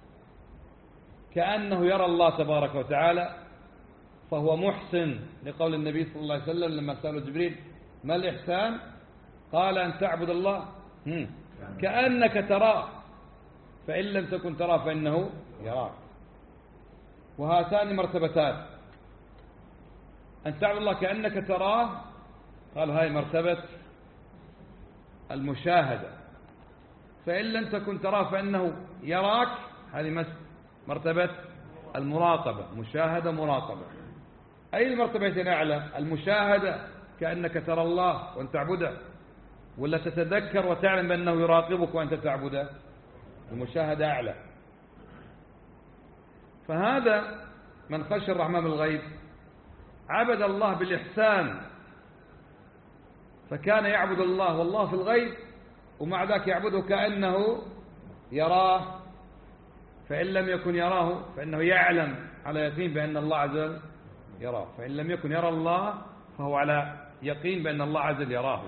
كأنه يرى الله تبارك وتعالى، فهو محسن، لقول النبي صلى الله عليه وسلم لما سأله جبريل ما الإحسان؟ قال أن تعبد الله كأنك تراه، فإن لم تكن تراه فإنه يراك. وهاتان مرتبتان، أن تعبد الله كأنك تراه، قالوا هاي مرتبة المشاهدة، فإن لم تكن تراه فإنه يراك، هذه مرتبة المراقبة، مشاهدة مراقبة. أي المرتبتين أعلى؟ المشاهدة كأنك ترى الله وأن تعبده، ولا تتذكر وتعلم بأنه يراقبك وأنت تعبده؟ المشاهدة أعلى. فهذا من خشي الرحمن بالغيب عبد الله بالإحسان، فكان يعبد الله والله في الغيب، ومع ذلك يعبده كأنه يراه، فإن لم يكن يراه فإنه يعلم على يقين بأن الله عز وجل يراه، فإن لم يكن يرى الله فهو على يقين بأن الله عز وجل يراه.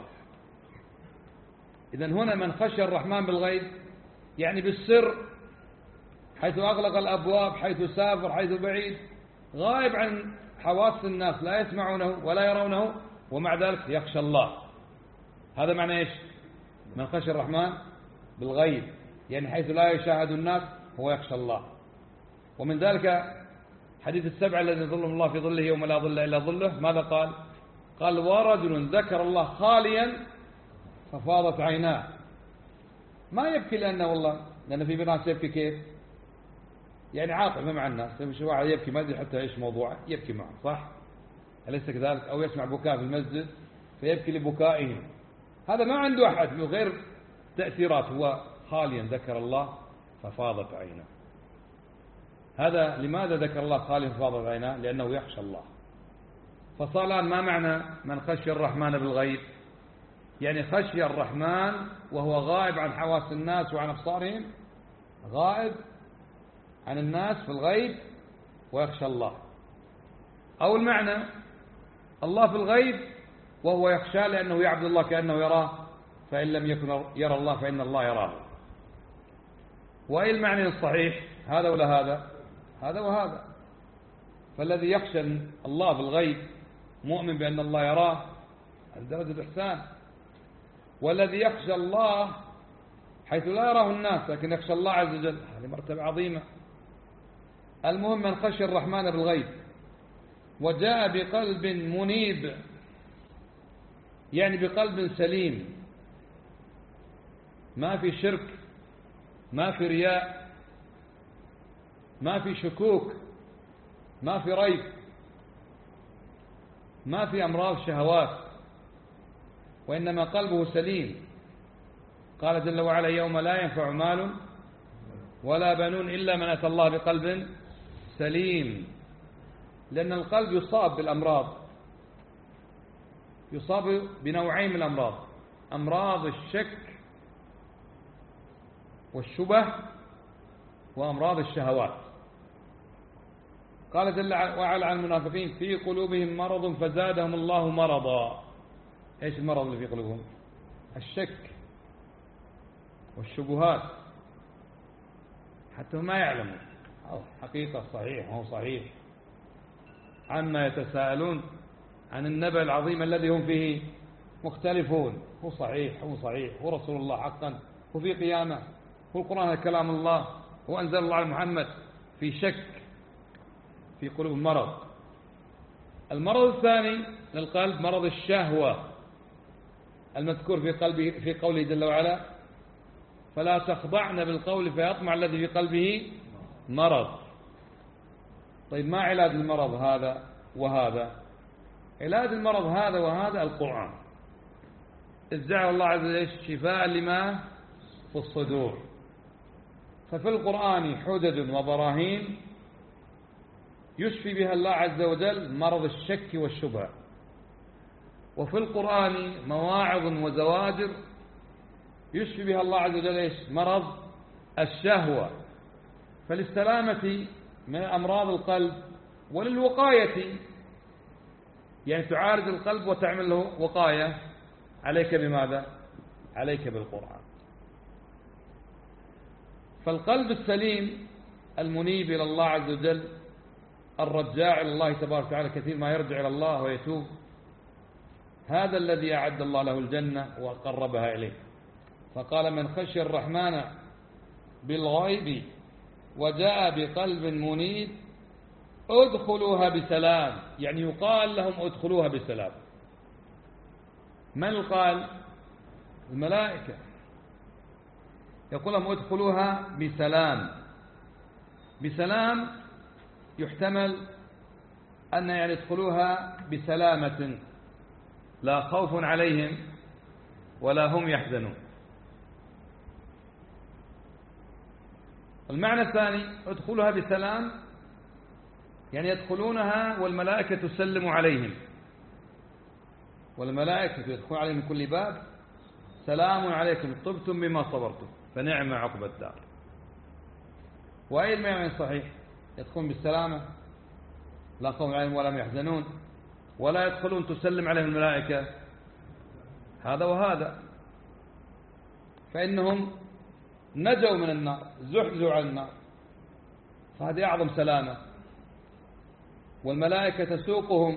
إذن هنا من خشي الرحمن بالغيب يعني بالسر، حيث أغلق الأبواب، حيث سافر، حيث بعيد، غائب عن حواس الناس، لا يسمعونه ولا يرونه، ومع ذلك يخشى الله. هذا معنى إيش؟ من خشي الرحمن بالغيب، يعني حيث لا يشاهد الناس هو يخشى الله. ومن ذلك حديث السبعة الذي ظلهم الله في ظله يوم لا ظل إلا ظله، ماذا قال؟ قال ورجل ذكر الله خاليا ففاضت عيناه. ما يبكي لأنه والله، لأن في ناس يبكي كيف؟ يعني عاطف مع الناس، يمشي واحد يبكي ما يدري حتى ايش موضوعه يبكي معه، صح؟ أليس كذلك؟ أو يسمع بكاء في المسجد فيبكي لبكائهم، هذا ما عنده أحد من غير تأثيرات، هو خاليا ذكر الله ففاضت عيناه. هذا لماذا ذكر الله خاليا ففاضت عيناه؟ لأنه يخشى الله. فصار الآن ما معنى من خشي الرحمن بالغيب؟ يعني خشي الرحمن وهو غائب عن حواس الناس وعن أبصارهم، غائب عن الناس في الغيب ويخشى الله. أو المعنى الله في الغيب وهو يخشى لأنه يعبد الله كأنه يراه، فإن لم يكن يرى الله فإن الله يراه. وأي المعنى الصحيح؟ هذا ولا هذا؟ هذا وهذا. فالذي يخشى الله بالغيب مؤمن بأن الله يراه، هذا درجة الإحسان. والذي يخشى الله حيث لا يراه الناس لكن يخشى الله عز وجل، هذه مرتبة عظيمة. المهم من خشي الرحمن بالغيب وجاء بقلب منيب، يعني بقلب سليم، ما في شرك، ما في رياء، ما في شكوك، ما في ريب، ما في أمراض شهوات، وإنما قلبه سليم. قال جل وعلا يوم لا ينفع مال ولا بنون إلا من أتى الله بقلب سليم. لأن القلب يصاب بالأمراض، يصاب بنوعين من الأمراض: أمراض الشك والشبه وأمراض الشهوات. قال جل وعلا عن المنافقين في قلوبهم مرض فزادهم الله مرضا. ايش المرض اللي في قلوبهم؟ الشك والشبهات، حتى ما يعلموا حقيقة صحيح هو صحيح، عما يتساءلون عن النبأ العظيم الذي هم فيه مختلفون، هو صحيح هو صحيح هو رسول الله حقا، هو في قيامة، هو القرآن كلام الله، هو أنزل الله على محمد. في شك في قلوب مرض. المرض الثاني للقلب مرض الشهوة المذكور في قلبه في قوله جل وعلا فلا تخضعن بالقول فيطمع الذي في قلبه مرض. طيب ما علاج المرض هذا وهذا؟ علاج المرض هذا وهذا القرآن، إذ جعل الله عز وجل شفاء لما في الصدور. ففي القرآن حجج وبراهين يشفي بها الله عز وجل مرض الشك والشبهة، وفي القرآن مواعظ وزواجر يشفي بها الله عز وجل مرض الشهوة. فللسلامة من أمراض القلب وللوقاية، يعني تعالج القلب وتعمل له وقاية، عليك بماذا؟ عليك بالقرآن. فالقلب السليم المنيب إلى الله عز وجل الرجاع إلى الله تبارك وتعالى، كثير ما يرجع إلى الله ويتوب، هذا الذي أعد الله له الجنة وقربها إليه. فقال من خشي الرحمن بالغيب وجاء بقلب منيب ادخلوها بسلام، يعني يقال لهم ادخلوها بسلام. من قال؟ الملائكة يقول لهم ادخلوها بسلام. بسلام يحتمل أن يعني ادخلوها بسلامة لا خوف عليهم ولا هم يحزنون. المعنى الثاني ادخلوها بسلام، يعني يدخلونها والملائكة تسلم عليهم، والملائكة يدخلون عليهم من كل باب سلام عليكم طبتم بما صبرتم فنعم عقبى الدار. وأي المعنى الصحيح؟ يدخلون بالسلامة لا خوف عليهم ولا هم يحزنون، ولا يدخلون تسلم عليهم الملائكة، هذا وهذا، فإنهم نجوا من النار، زحزوا عن النار، فهذه أعظم سلامة. والملائكة تسوقهم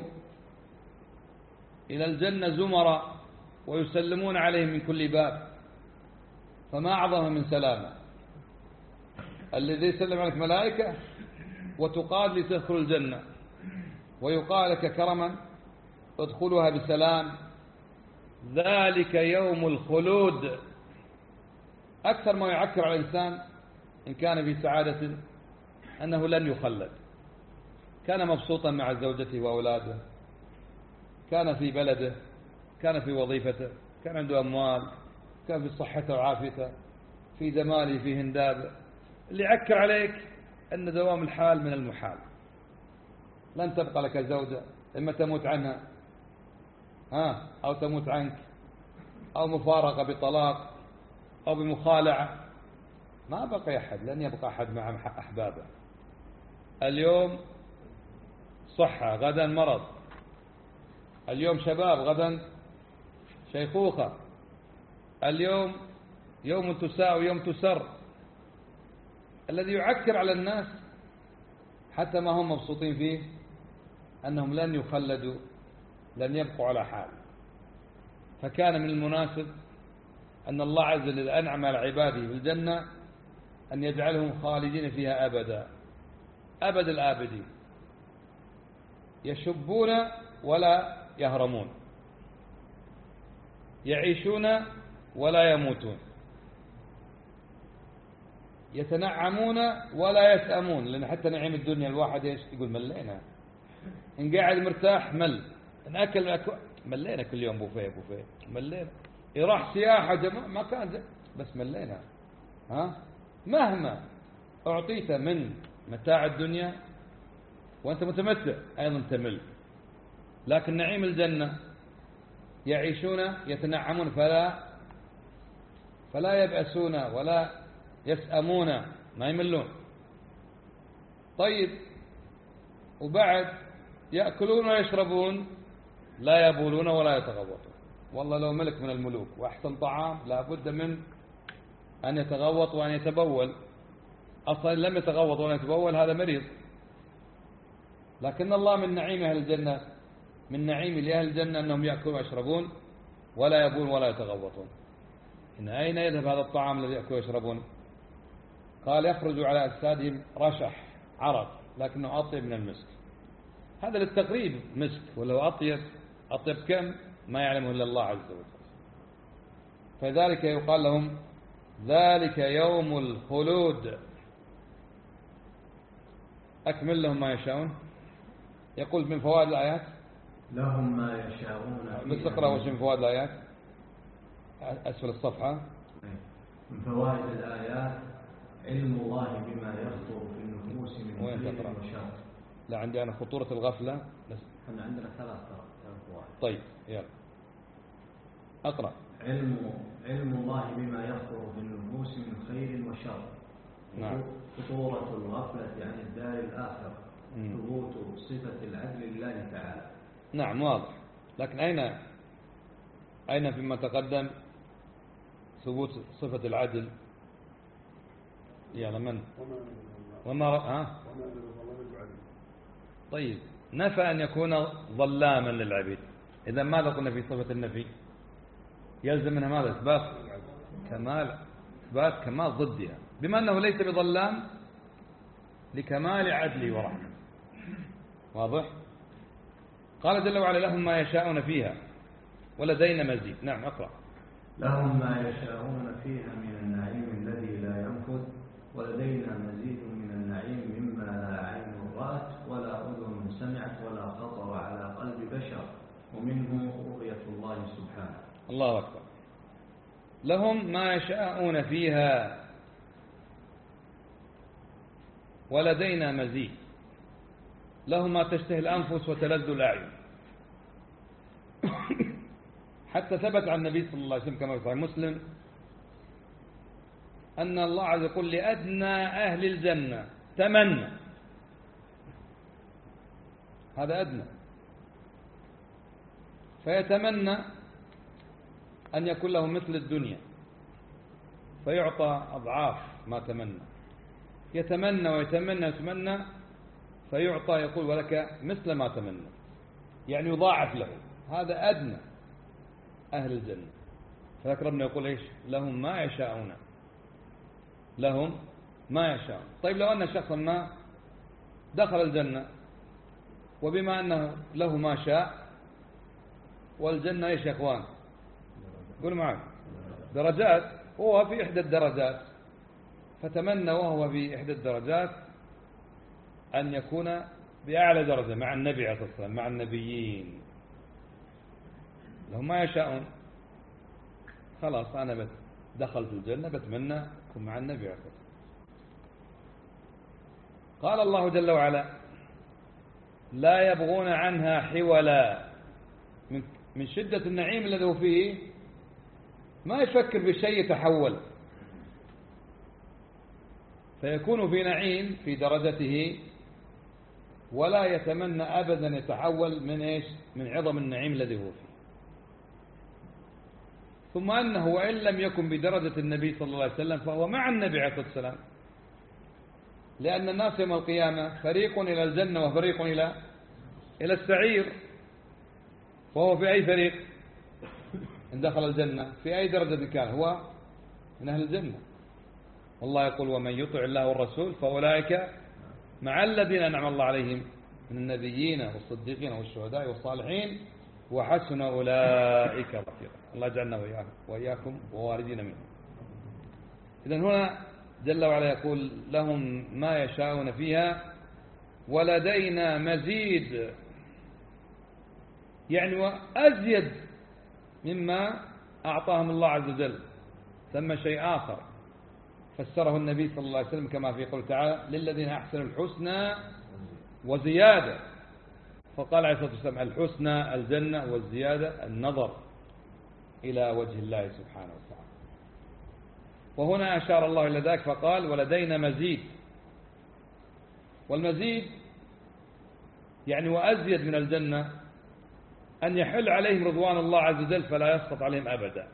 إلى الجنة زمرا ويسلمون عليهم من كل باب. فما أعظم من سلامة الذي يسلم عليك ملائكة وتقال لتدخل الجنة ويقال لك كرما ادخلها بسلام. ذلك يوم الخلود. أكثر ما يعكر على الإنسان إن كان في سعادة أنه لن يخلد. كان مبسوطا مع زوجته وأولاده، كان في بلده، كان في وظيفته، كان عنده أموال، كان في صحته وعافيته، في جماله، في هندابه. اللي يعكر عليك أن دوام الحال من المحال. لن تبقى لك زوجة، إما تموت عنها ها أو تموت عنك، أو مفارقة بطلاق أو بمخالعة. ما بقي أحد، لن يبقى أحد مع أحبابه. اليوم صحة، غدا مرض. اليوم شباب، غدا شيخوخة. اليوم يوم تساء ويوم تسر. الذي يعكر على الناس حتى ما هم مبسوطين فيه أنهم لن يخلدوا، لن يبقوا على حال. فكان من المناسب أن الله عز وجل أنعم على عباده بالجنة أن يجعلهم خالدين فيها أبدا، أبد الآبدين، يشبون ولا يهرمون، يعيشون ولا يموتون، يتنعمون ولا يسأمون. لأن حتى نعيم الدنيا الواحد يقول ملينا، إن قاعد مرتاح مل، إن أكل أكل ملينا، كل يوم بوفيه بوفيه ملينا، يروح سياحة جماعة ما كان بس ملينا. ها مهما أعطيت من متاع الدنيا وأنت متمتع أيضا تمل. لكن نعيم الجنة يعيشون يتنعمون فلا فلا يبأسون ولا يسأمون، ما يملون. طيب، وبعد يأكلون ويشربون لا يبولون ولا يتغوطون. والله لو ملك من الملوك وأحسن طعام لا بد من أن يتغوط وأن يتبول. أصلا لم يتغوط ولا يتبول هذا مريض. لكن الله من نعيم أهل الجنة، من نعيم لأهل الجنة أنهم يأكلون ويشربون ولا يبولون ولا يتغوطون. إن أين يذهب هذا الطعام الذي يأكلون ويشربون؟ قال يخرج على أجسادهم رشح عرق لكنه أطيب من المسك. هذا للتقريب مسك، ولو أطيب أطيب كم ما يعلمه إلا الله عز وجل. فذلك يقال لهم ذلك يوم الخلود. أكمل لهم ما يشاءون. يقول من فوائد الآيات لهم ما يشاءون. بس اقرأ وش من فوائد الآيات أسفل الصفحة. من فوائد الآيات علم الله بما يخطر في النفوس من خير وشر. لا عندي أنا خطورة الغفلة بس. احنا عندنا ثلاث فوائد. طيب يلا أقرأ. علم علم الله بما يخطر في النفوس من خير وشر. نعم. خطورة الغفلة عن الدار الآخرة. ثبوت صفة العدل لله تعالى. نعم واضح. لكن أين أين فيما تقدم ثبوت صفة العدل؟ يلا من وما ها طيب نفى أن يكون ظلاما للعبيد. إذا ماذا قلنا في صفة النفي؟ يلزم منها ماذا؟ إثبات كمال، إثبات كمال ضدها، بما أنه ليس بظلام لكمال عدله ورحمته. واضح؟ قال جل وعلا لهم ما يشاءون فيها ولدينا مزيد. نعم أقرأ. لهم ما يشاءون فيها من النعيم الذي لا ينفذ ولدينا مزيد من النعيم مما لا عين رأت ولا أذن سمعت ولا خطر على قلب بشر ومنه رؤية الله سبحانه. الله أكبر. لهم ما يشاءون فيها ولدينا مزيد. لهم ما تشتهي الأنفس وتلذ الأعين. حتى ثبت عن النبي صلى الله عليه وسلم كما في صحيح مسلم أن الله عز وجل يقول لأدنى أهل الجنة تمنى. هذا أدنى، فيتمنى أن يكون له مثل الدنيا فيعطى أضعاف ما تمنى. يتمنى ويتمنى ويتمنى فيعطى يقول ولك مثل ما تمنى، يعني يضاعف له. هذا أدنى أهل الجنة. فذلك ربنا يقول إيش؟ لهم ما يشاءون، لهم ما يشاءون. طيب لو أن شخصا ما دخل الجنة، وبما أنه له ما شاء، والجنة إيش يا أخوان؟ قولوا معي، درجات، هو في إحدى الدرجات، فتمنى وهو في إحدى الدرجات أن يكون بأعلى درجة مع النبي عليه الصلاة والسلام، مع النبيين، لهم ما يشاءون. خلاص أنا دخلت الجنة بتمنى أكون مع النبي عليه الصلاة والسلام. قال الله جل وعلا: لا يبغون عنها حولا. من شدة النعيم الذي هو فيه ما يفكر بشيء يتحول، فيكون في نعيم في درجته، ولا يتمنى أبدا يتحول من إيش؟ من عظم النعيم الذي هو فيه. ثم أنه وإن لم يكن بدرجة النبي صلى الله عليه وسلم فهو مع النبي عليه الصلاة والسلام، لأن الناس يوم القيامة فريق إلى الجنة وفريق إلى إلى السعير، وهو في أي فريق؟ إن دخل الجنة في أي درجة كان هو من أهل الجنة. والله يقول: ومن يطع الله والرسول فأولئك مع الذين أنعم الله عليهم من النبيين والصديقين والشهداء والصالحين وحسن أولئك رفيقا. الله يجعلنا وإياكم وواردين منهم. إذن هنا جل وعلا يقول: لهم ما يشاءون فيها ولدينا مزيد، يعني وأزيد مما أعطاهم الله عز وجل. ثم شيء آخر فسره النبي صلى الله عليه وسلم كما في قوله تعالى: للذين أحسنوا الحسنى وزيادة. فقال عليه الصلاة والسلام: الحسنى الجنة، والزيادة النظر إلى وجه الله سبحانه وتعالى. وهنا أشار الله إلى ذلك فقال: ولدينا مزيد. والمزيد يعني وأزيد من الجنة أن يحل عليهم رضوان الله عز وجل فلا يسقط عليهم أبدا،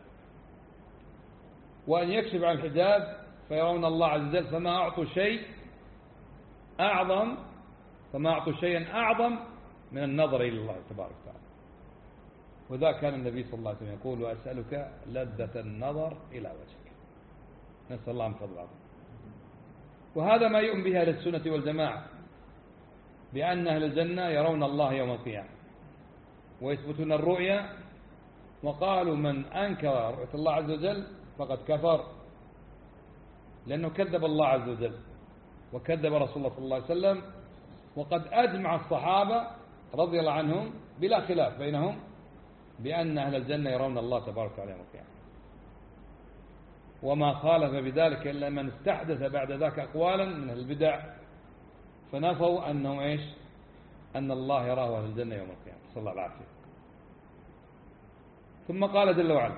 وأن يكشف عن الحجاب فيرون الله عز وجل، فما أعطوا شيء أعظم فما أعطوا شيئا أعظم من النظر إلى الله تبارك وتعالى. وذا كان النبي صلى الله عليه وسلم يقول: وأسألك لذة النظر إلى وجهك. نسأل الله من فضل العظيم. وهذا ما يؤمن به أهل السنة والجماعة، بأن أهل الجنة يرون الله يوم القيامة ويثبتون الرؤيا، وقالوا: من أنكر رؤية الله عز وجل فقد كفر، لأنه كذب الله عز وجل وكذب رسول الله صلى الله عليه وسلم. وقد أجمع الصحابة رضي الله عنهم بلا خلاف بينهم بأن أهل الجنة يرون الله تبارك وتعالى يوم القيامة، وما خالف بذلك إلا من استحدث بعد ذاك أقوالا من البدع فنفوا أنه إيش؟ أن الله يراه أهل الجنة يوم القيامة، صلى الله العافية. ثم قال جل وعلا: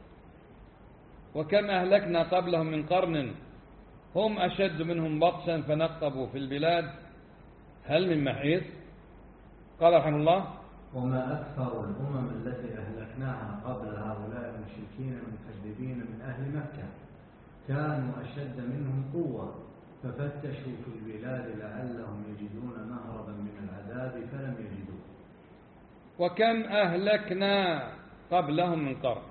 وكم أهلكنا قبلهم من قرن هم أشد منهم بطشا فنقبوا في البلاد هل من محيص. قال رحمه الله: وما أكثر الأمم التي أهلكناها قبل هؤلاء المشركين المكذبين من أهل مكة، كانوا أشد منهم قوة ففتشوا في البلاد لعلهم يجدون مهربا من العذاب فلم يجدوه. وكم أهلكنا قبلهم من قرن.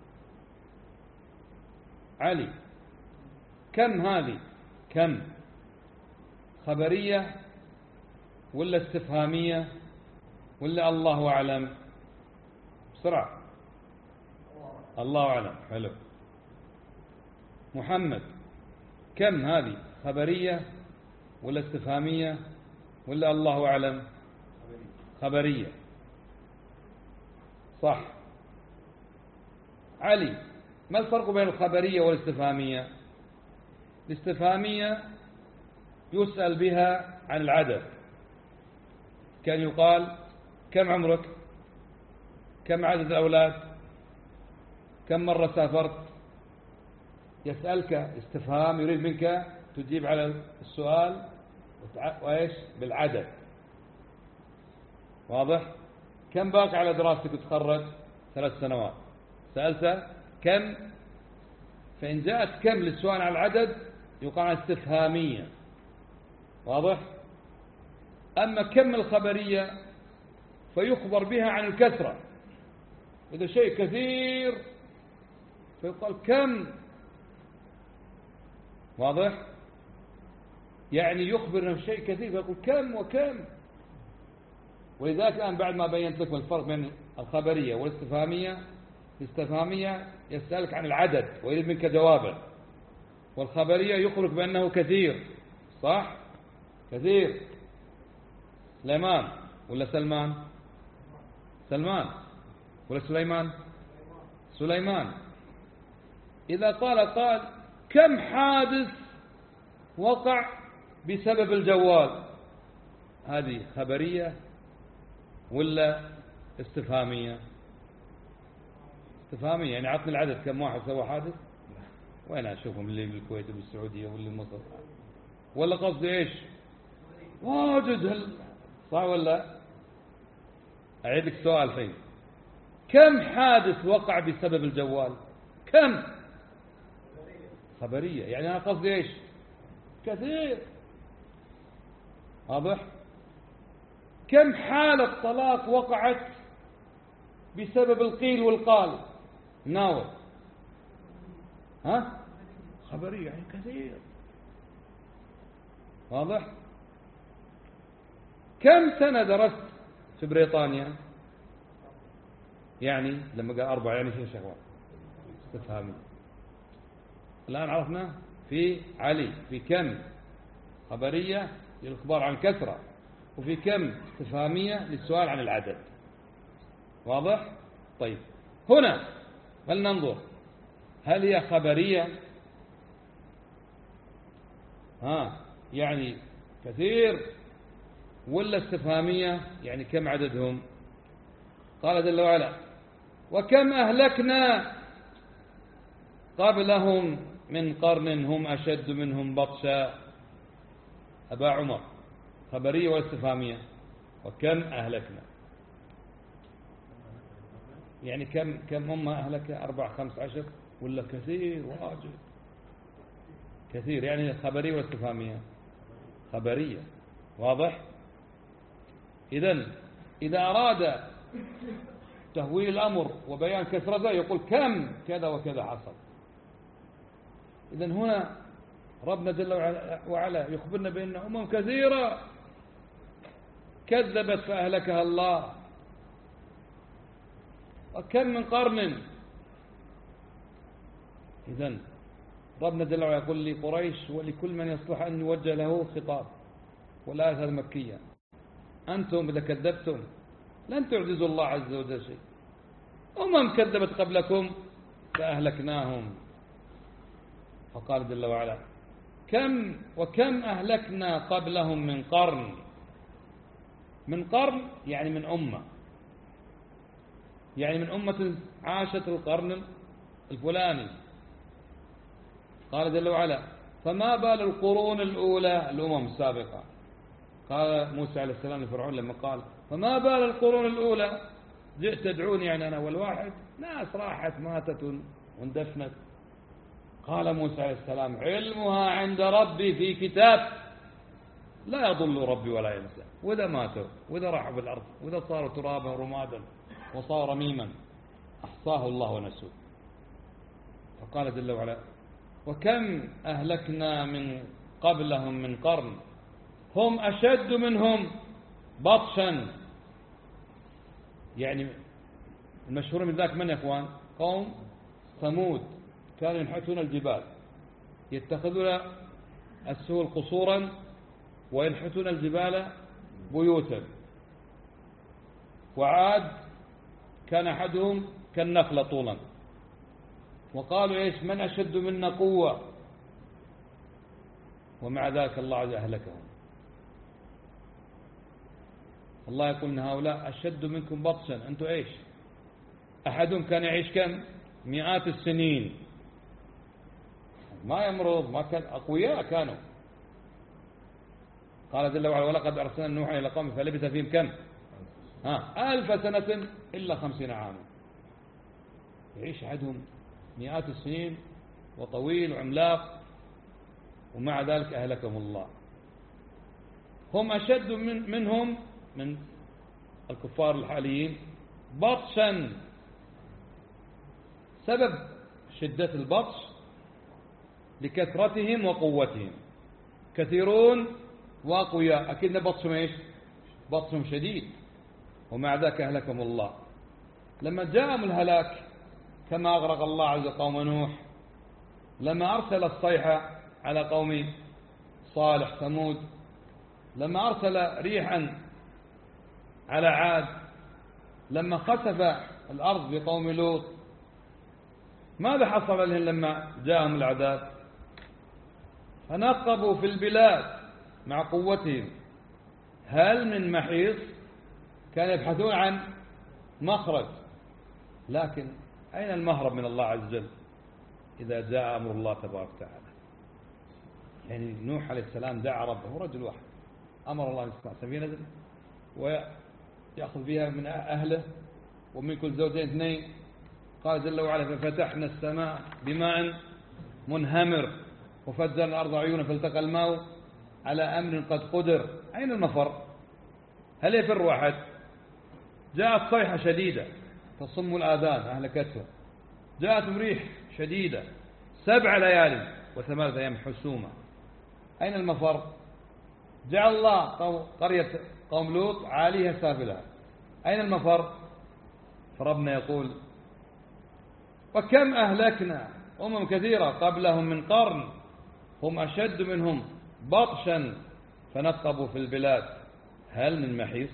علي، كم هذه؟ كم خبرية ولا استفهامية ولا الله أعلم؟ بسرعة. الله أعلم. حلو. محمد، كم هذه؟ خبرية ولا استفهامية ولا الله أعلم؟ خبرية. صح. علي، ما الفرق بين الخبرية والاستفهامية؟ الاستفهامية يسأل بها عن العدد، كان يقال: كم عمرك؟ كم عدد الأولاد؟ كم مرة سافرت؟ يسألك استفهام، يريد منك تجيب على السؤال وإيش؟ بالعدد. واضح؟ كم باقي على دراستك وتخرج؟ ثلاث سنوات. سألت كم، فإن جاءت كم للسؤال على العدد يقال استفهامية. واضح؟ أما كم الخبرية فيخبر بها عن الكثرة، إذا شيء كثير فيقال كم. واضح؟ يعني يخبر أنه شيء كثير فيقول كم وكم. ولذلك الآن بعد ما بينت لكم الفرق بين الخبرية والاستفهامية، الاستفهامية يسألك عن العدد ويريد منك جوابا، والخبرية يخبرك بأنه كثير. صح؟ كثير. سليمان ولا سلمان؟ سلمان. ولا سليمان؟ سليمان. إذا قال قال كم حادث وقع بسبب الجوال، هذه خبرية ولا استفهامية؟ استفهامية. يعني عطني العدد كم واحد سوى حادث. وين أشوفهم اللي بالكويت وبالسعودية واللي مصر؟ ولا قصدي إيش؟ واجد هل صح ولا؟ أعيد لك سؤال الحين، كم حادث وقع بسبب الجوال؟ كم؟ خبرية. يعني أنا قصدي إيش؟ كثير. واضح؟ كم حالة طلاق وقعت بسبب القيل والقال؟ ناول. ها؟ خبرية. يعني كثير. واضح؟ كم سنة درست في بريطانيا؟ يعني لما قال أربعة يعني شيء شغال استفهامي. الآن عرفنا في علي، في كم خبرية للإخبار عن كثرة، وفي كم استفهامية للسؤال عن العدد. واضح؟ طيب هنا فلننظر هل هي خبرية ها يعني كثير، ولا استفهامية يعني كم عددهم؟ قال جل وعلا وكم أهلكنا قبلهم من قرن هم أشد منهم بطشا. أبا عمر خبرية ولا استفهامية؟ وكم أهلكنا يعني كم كم أمة أهلك؟ أربع خمس عشر ولا كثير واجد؟ كثير. يعني خبرية ولا استفهامية؟ خبرية. واضح؟ إذن إذا أراد تهويل الأمر وبيان كثرته يقول كم كذا وكذا حصل. إذن هنا ربنا جل وعلا يخبرنا بأن أمم كثيرة كذبت فأهلكها الله. وكم من قرن. إذن ربنا جل وعلا يقول لقريش ولكل من يصلح أن يوجه له خطاب، والآية المكية أنتم إذا كذبتم لن تعجزوا الله عز وجل شيء. أمم كذبت قبلكم فأهلكناهم. فقال جل وعلا كم وكم أهلكنا قبلهم من قرن. من قرن يعني من أمة، يعني من أمة عاشت القرن الفلاني. قال جل وعلا فما بال القرون الأولى الأمم السابقة. قال موسى عليه السلام لفرعون لما قال فما بال القرون الأولى جئت تدعوني يعني أنا والواحد، ناس راحت ماتت واندفنت. قال موسى عليه السلام علمها عند ربي في كتاب لا يضل ربي ولا ينسى. وإذا ماتوا وإذا راحوا بالأرض وإذا صاروا ترابا رمادا وصار رميما أحصاه الله ونسوه. فقال جل وعلا وكم أهلكنا من قبلهم من قرن هم أشد منهم بطشا. يعني المشهور من ذاك من يا أخوان؟ قوم ثمود كانوا ينحتون الجبال، يتخذون السهول قصورا وينحتون الجبال بيوتا. وعاد كان أحدهم كالنخلة طولا، وقالوا إيش من أشد منا قوة، ومع ذلك الله عز أهلكهم. الله يقول إن هؤلاء أشد منكم بطشا. أنتم إيش؟ أحدهم كان يعيش كم؟ مئات السنين ما يمرض، ما كان أقوياء كانوا. قال جل وعلا ولقد أرسلنا نوحا إلى قومه فلبث فيهم كم؟ ها ألف سنة إلا خمسين عاما. يعيش أحدهم مئات السنين وطويل وعملاق، ومع ذلك أهلكهم الله. هم أشد من منهم من الكفار الحاليين بطشا. سبب شدة البطش لكثرتهم وقوتهم، كثيرون وأقوياء، أكيد بطشهم إيش؟ بطشهم شديد، ومع ذاك أهلكهم الله. لما جاءهم الهلاك كما أغرق الله عز قوم نوح، لما أرسل الصيحة على قوم صالح ثمود، لما أرسل ريحا على عاد، لما خسف الأرض بقوم لوط، ماذا حصل لهم لما جاءهم العذاب؟ فنقبوا في البلاد مع قوتهم، هل من محيص؟ كانوا يبحثون عن مخرج، لكن أين المهرب من الله عز وجل إذا جاء أمر الله تبارك وتعالى؟ يعني نوح عليه السلام دعا ربه، رجل واحد أمر الله أن يصنع سفينة ويأخذ بها من أهله ومن كل زوجين اثنين، قال جل وعلا ففتحنا السماء بماء منهمر وفجرنا الأرض عيونا فالتقى الماء على أمر قد قدر. أين المفر؟ هل يفر واحد؟ جاءت صيحة شديدة تصم الآذان أهلكتهم، جاءت ريح شديدة سبع ليال وثمانية أيام حسومة، أين المفر؟ جعل الله قرية قوم لوط عاليها سافلها، أين المفر؟ فربنا يقول وكم أهلكنا أمم كثيرة قبلهم من قرن هم أشد منهم بطشا فنقبوا في البلاد هل من محيص؟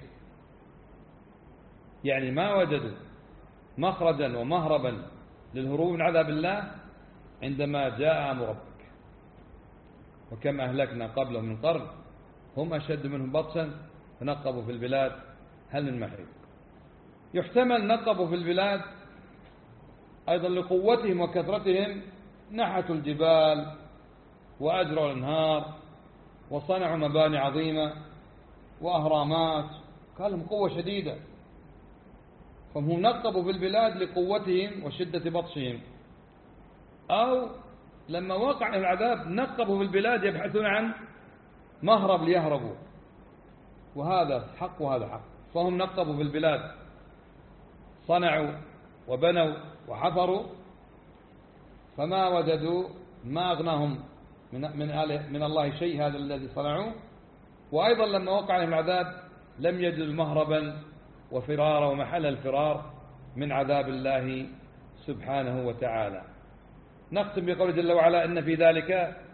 يعني ما وجدوا مخرجا ومهربا للهروب من عذاب الله عندما جاء أمر ربك. وكم أهلكنا قبلهم من قرن هم أشد منهم بطشا فنقبوا في البلاد هل من محيص. يحتمل نقبوا في البلاد أيضا لقوتهم وكثرتهم، نحتوا الجبال وأجروا الأنهار وصنعوا مباني عظيمة وأهرامات، كان لهم قوة شديدة، فهم نقبوا في البلاد لقوتهم وشدة بطشهم. أو لما وقع العذاب نقبوا في البلاد يبحثون عن مهرب ليهربوا، وهذا حق وهذا حق، فهم نقبوا في البلاد صنعوا وبنوا وحفروا فما وجدوا ما أغناهم من من من الله شيء هذا الذي صنعوه. وأيضا لما وقع عليهم العذاب لم يجدوا مهربا وفرارا ومحل الفرار من عذاب الله سبحانه وتعالى. نختم بقول جل وعلا إن في ذلك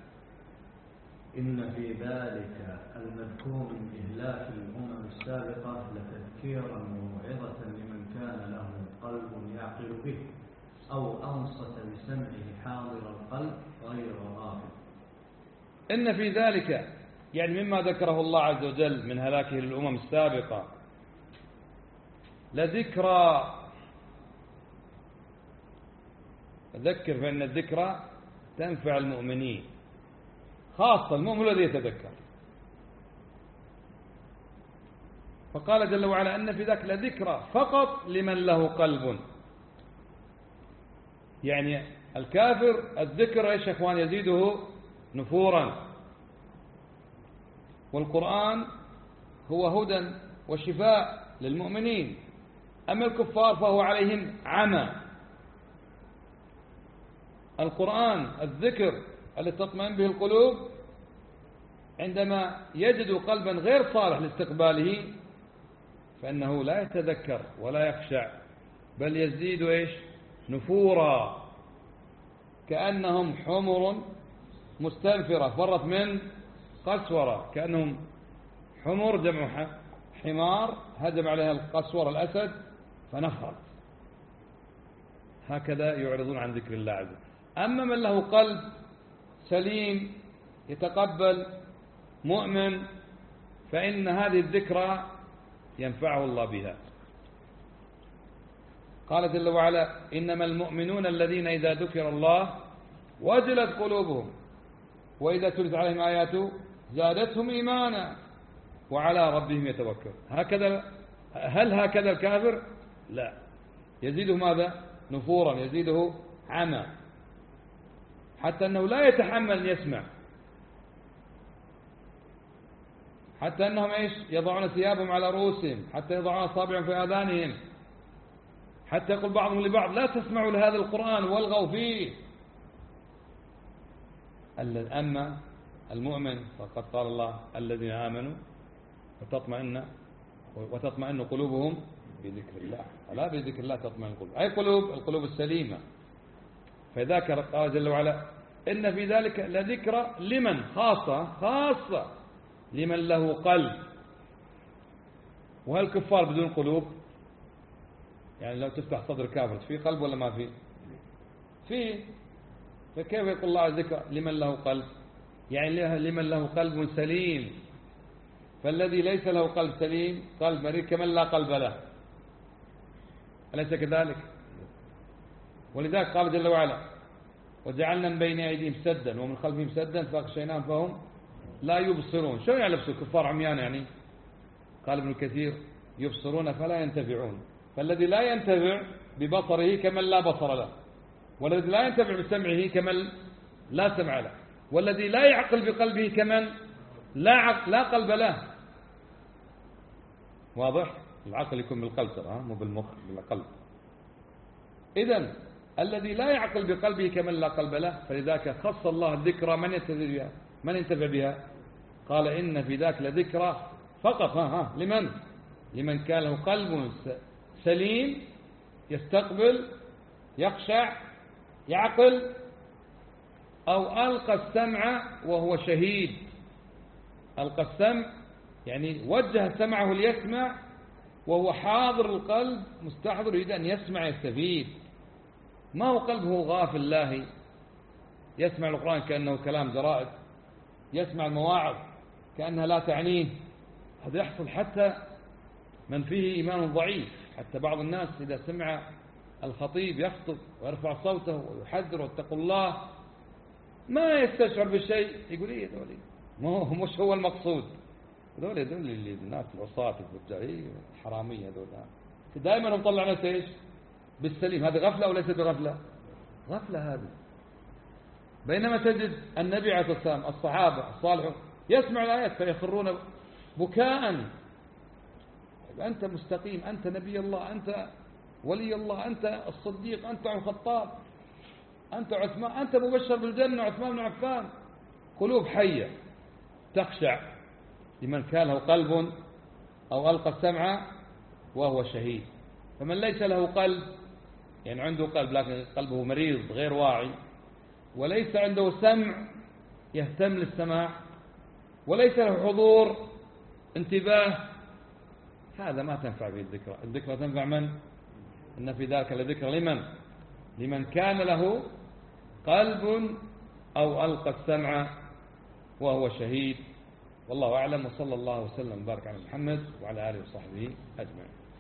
إن في ذلك المذكور من إهلاك الأمم السابقة لتذكيرا وموعظة لمن كان له قلب يعقل به أو أنصت بسمعه حاضر القلب غير غافل. إن في ذلك يعني مما ذكره الله عز وجل من هلاكه للأمم السابقة لذكرى. ذكر فإن الذكرى تنفع المؤمنين، خاصة المؤمن الذي يتذكر. فقال جل وعلا أن في ذلك لذكرى فقط لمن له قلب. يعني الكافر الذكر ايش يا اخوان؟ يزيده نفورا، والقرآن هو هدى وشفاء للمؤمنين، أما الكفار فهو عليهم عمى. القرآن الذكر الذي تطمئن به القلوب عندما يجد قلبا غير صالح لاستقباله فإنه لا يتذكر ولا يخشع، بل يزيد ايش؟ نفورا، كأنهم حمر مستنفرة فرت من قسورة، كأنهم حمر جمع حمار هجم عليها القسور الأسد فنفرت. هكذا يعرضون عن ذكر الله عز وجل. أما من له قلب سليم يتقبل مؤمن فإن هذه الذكرى ينفعه الله بها. قال جل وعلا إنما المؤمنون الذين إذا ذكر الله وجلت قلوبهم وإذا تلت عليهم آياته زادتهم إيمانا وعلى ربهم يتوكلون. هكذا هل هكذا الكافر؟ لا، يزيده ماذا؟ نفورا، يزيده عمى، حتى أنه لا يتحمل أن يسمع، حتى أنهم إيش؟ يضعون ثيابهم على رؤوسهم، حتى يضعون أصابعهم في آذانهم، حتى يقول بعضهم لبعض لا تسمعوا لهذا القرآن والغوا فيه. أما المؤمن فقد قال الله الذين آمنوا وتطمئن وتطمئن قلوبهم بذكر الله. ألا بذكر الله تطمئن القلوب، أي قلوب القلوب السليمة. فذاك قال جل وعلا إن في ذلك لذكرى لمن، خاصة خاصة لمن له قلب. وهل الكفار بدون قلوب؟ يعني لو تفتح صدر كافر في قلب ولا ما في؟ فيه. فكيف يقول الله ذكر لمن له قلب؟ يعني لمن له قلب سليم. فالذي ليس له قلب سليم قلب مريض كمن لا قلب له، أليس كذلك؟ ولذلك قال جل وعلا وجعلنا من بين أيديهم سدا ومن خلفهم سدا فأغشيناهم فهم لا يبصرون. شو يعني يبصر؟ كفار عميان يعني. قال ابن كثير يبصرون فلا ينتفعون. فالذي لا ينتفع ببصره كمن لا بصر له، والذي لا ينتفع بسمعه كمن لا سمع له، والذي لا يعقل بقلبه كمن لا عقل لا قلب له. واضح؟ العقل يكون بالقلب ترى مو بالمخ، بالقلب. إذن الذي لا يعقل بقلبه كمن لا قلب له، فلذلك خص الله الذكرى من ينتفع بها، من ينتفع بها؟ قال إن في ذاك لذكرى فقط ها ها لمن؟ لمن كان له قلب سليم يستقبل يخشع يعقل، أو ألقى السمع وهو شهيد. ألقى السمع يعني وجه سمعه ليسمع وهو حاضر القلب مستحضر يريد أن يسمع يستفيد. ما هو قلبه غافل لاهي يسمع القرآن كأنه كلام جرائد، يسمع المواعظ كأنها لا تعنيه. هذا يحصل حتى من فيه إيمان ضعيف. حتى بعض الناس إذا سمع الخطيب يخطب ويرفع صوته ويحذر واتقوا الله ما يستشعر بالشيء، يقول إيه دولي ما هو مش هو المقصود. دولي دولي اللي الناس العصاة الفجارين الحرامية دول دائما هم طلعنا ايش بالسليم. هذه غفلة أو ليست غفلة؟ غفلة هذه. بينما تجد النبي عليه الصلاة والسلام الصحابة الصالحون يسمع الآيات فيخرون بكاء. أنت مستقيم، أنت نبي الله، أنت ولي الله، أنت الصديق، أنت عمر الخطاب، أنت عثمان، أنت مبشر بالجنة عثمان بن عفان. قلوب حية تخشع لمن كان له قلب أو ألقى السمع وهو شهيد. فمن ليس له قلب يعني عنده قلب لكن قلبه مريض غير واعي، وليس عنده سمع يهتم للسماع، وليس له حضور انتباه، هذا ما تنفع به الذكرى. الذكرى تنفع من؟ إن في ذلك لذكرى لمن؟ لمن كان له قلب أو ألقى السمع وهو شهيد. والله أعلم، وصلى الله وسلم وبارك على محمد وعلى آله وصحبه أجمعين.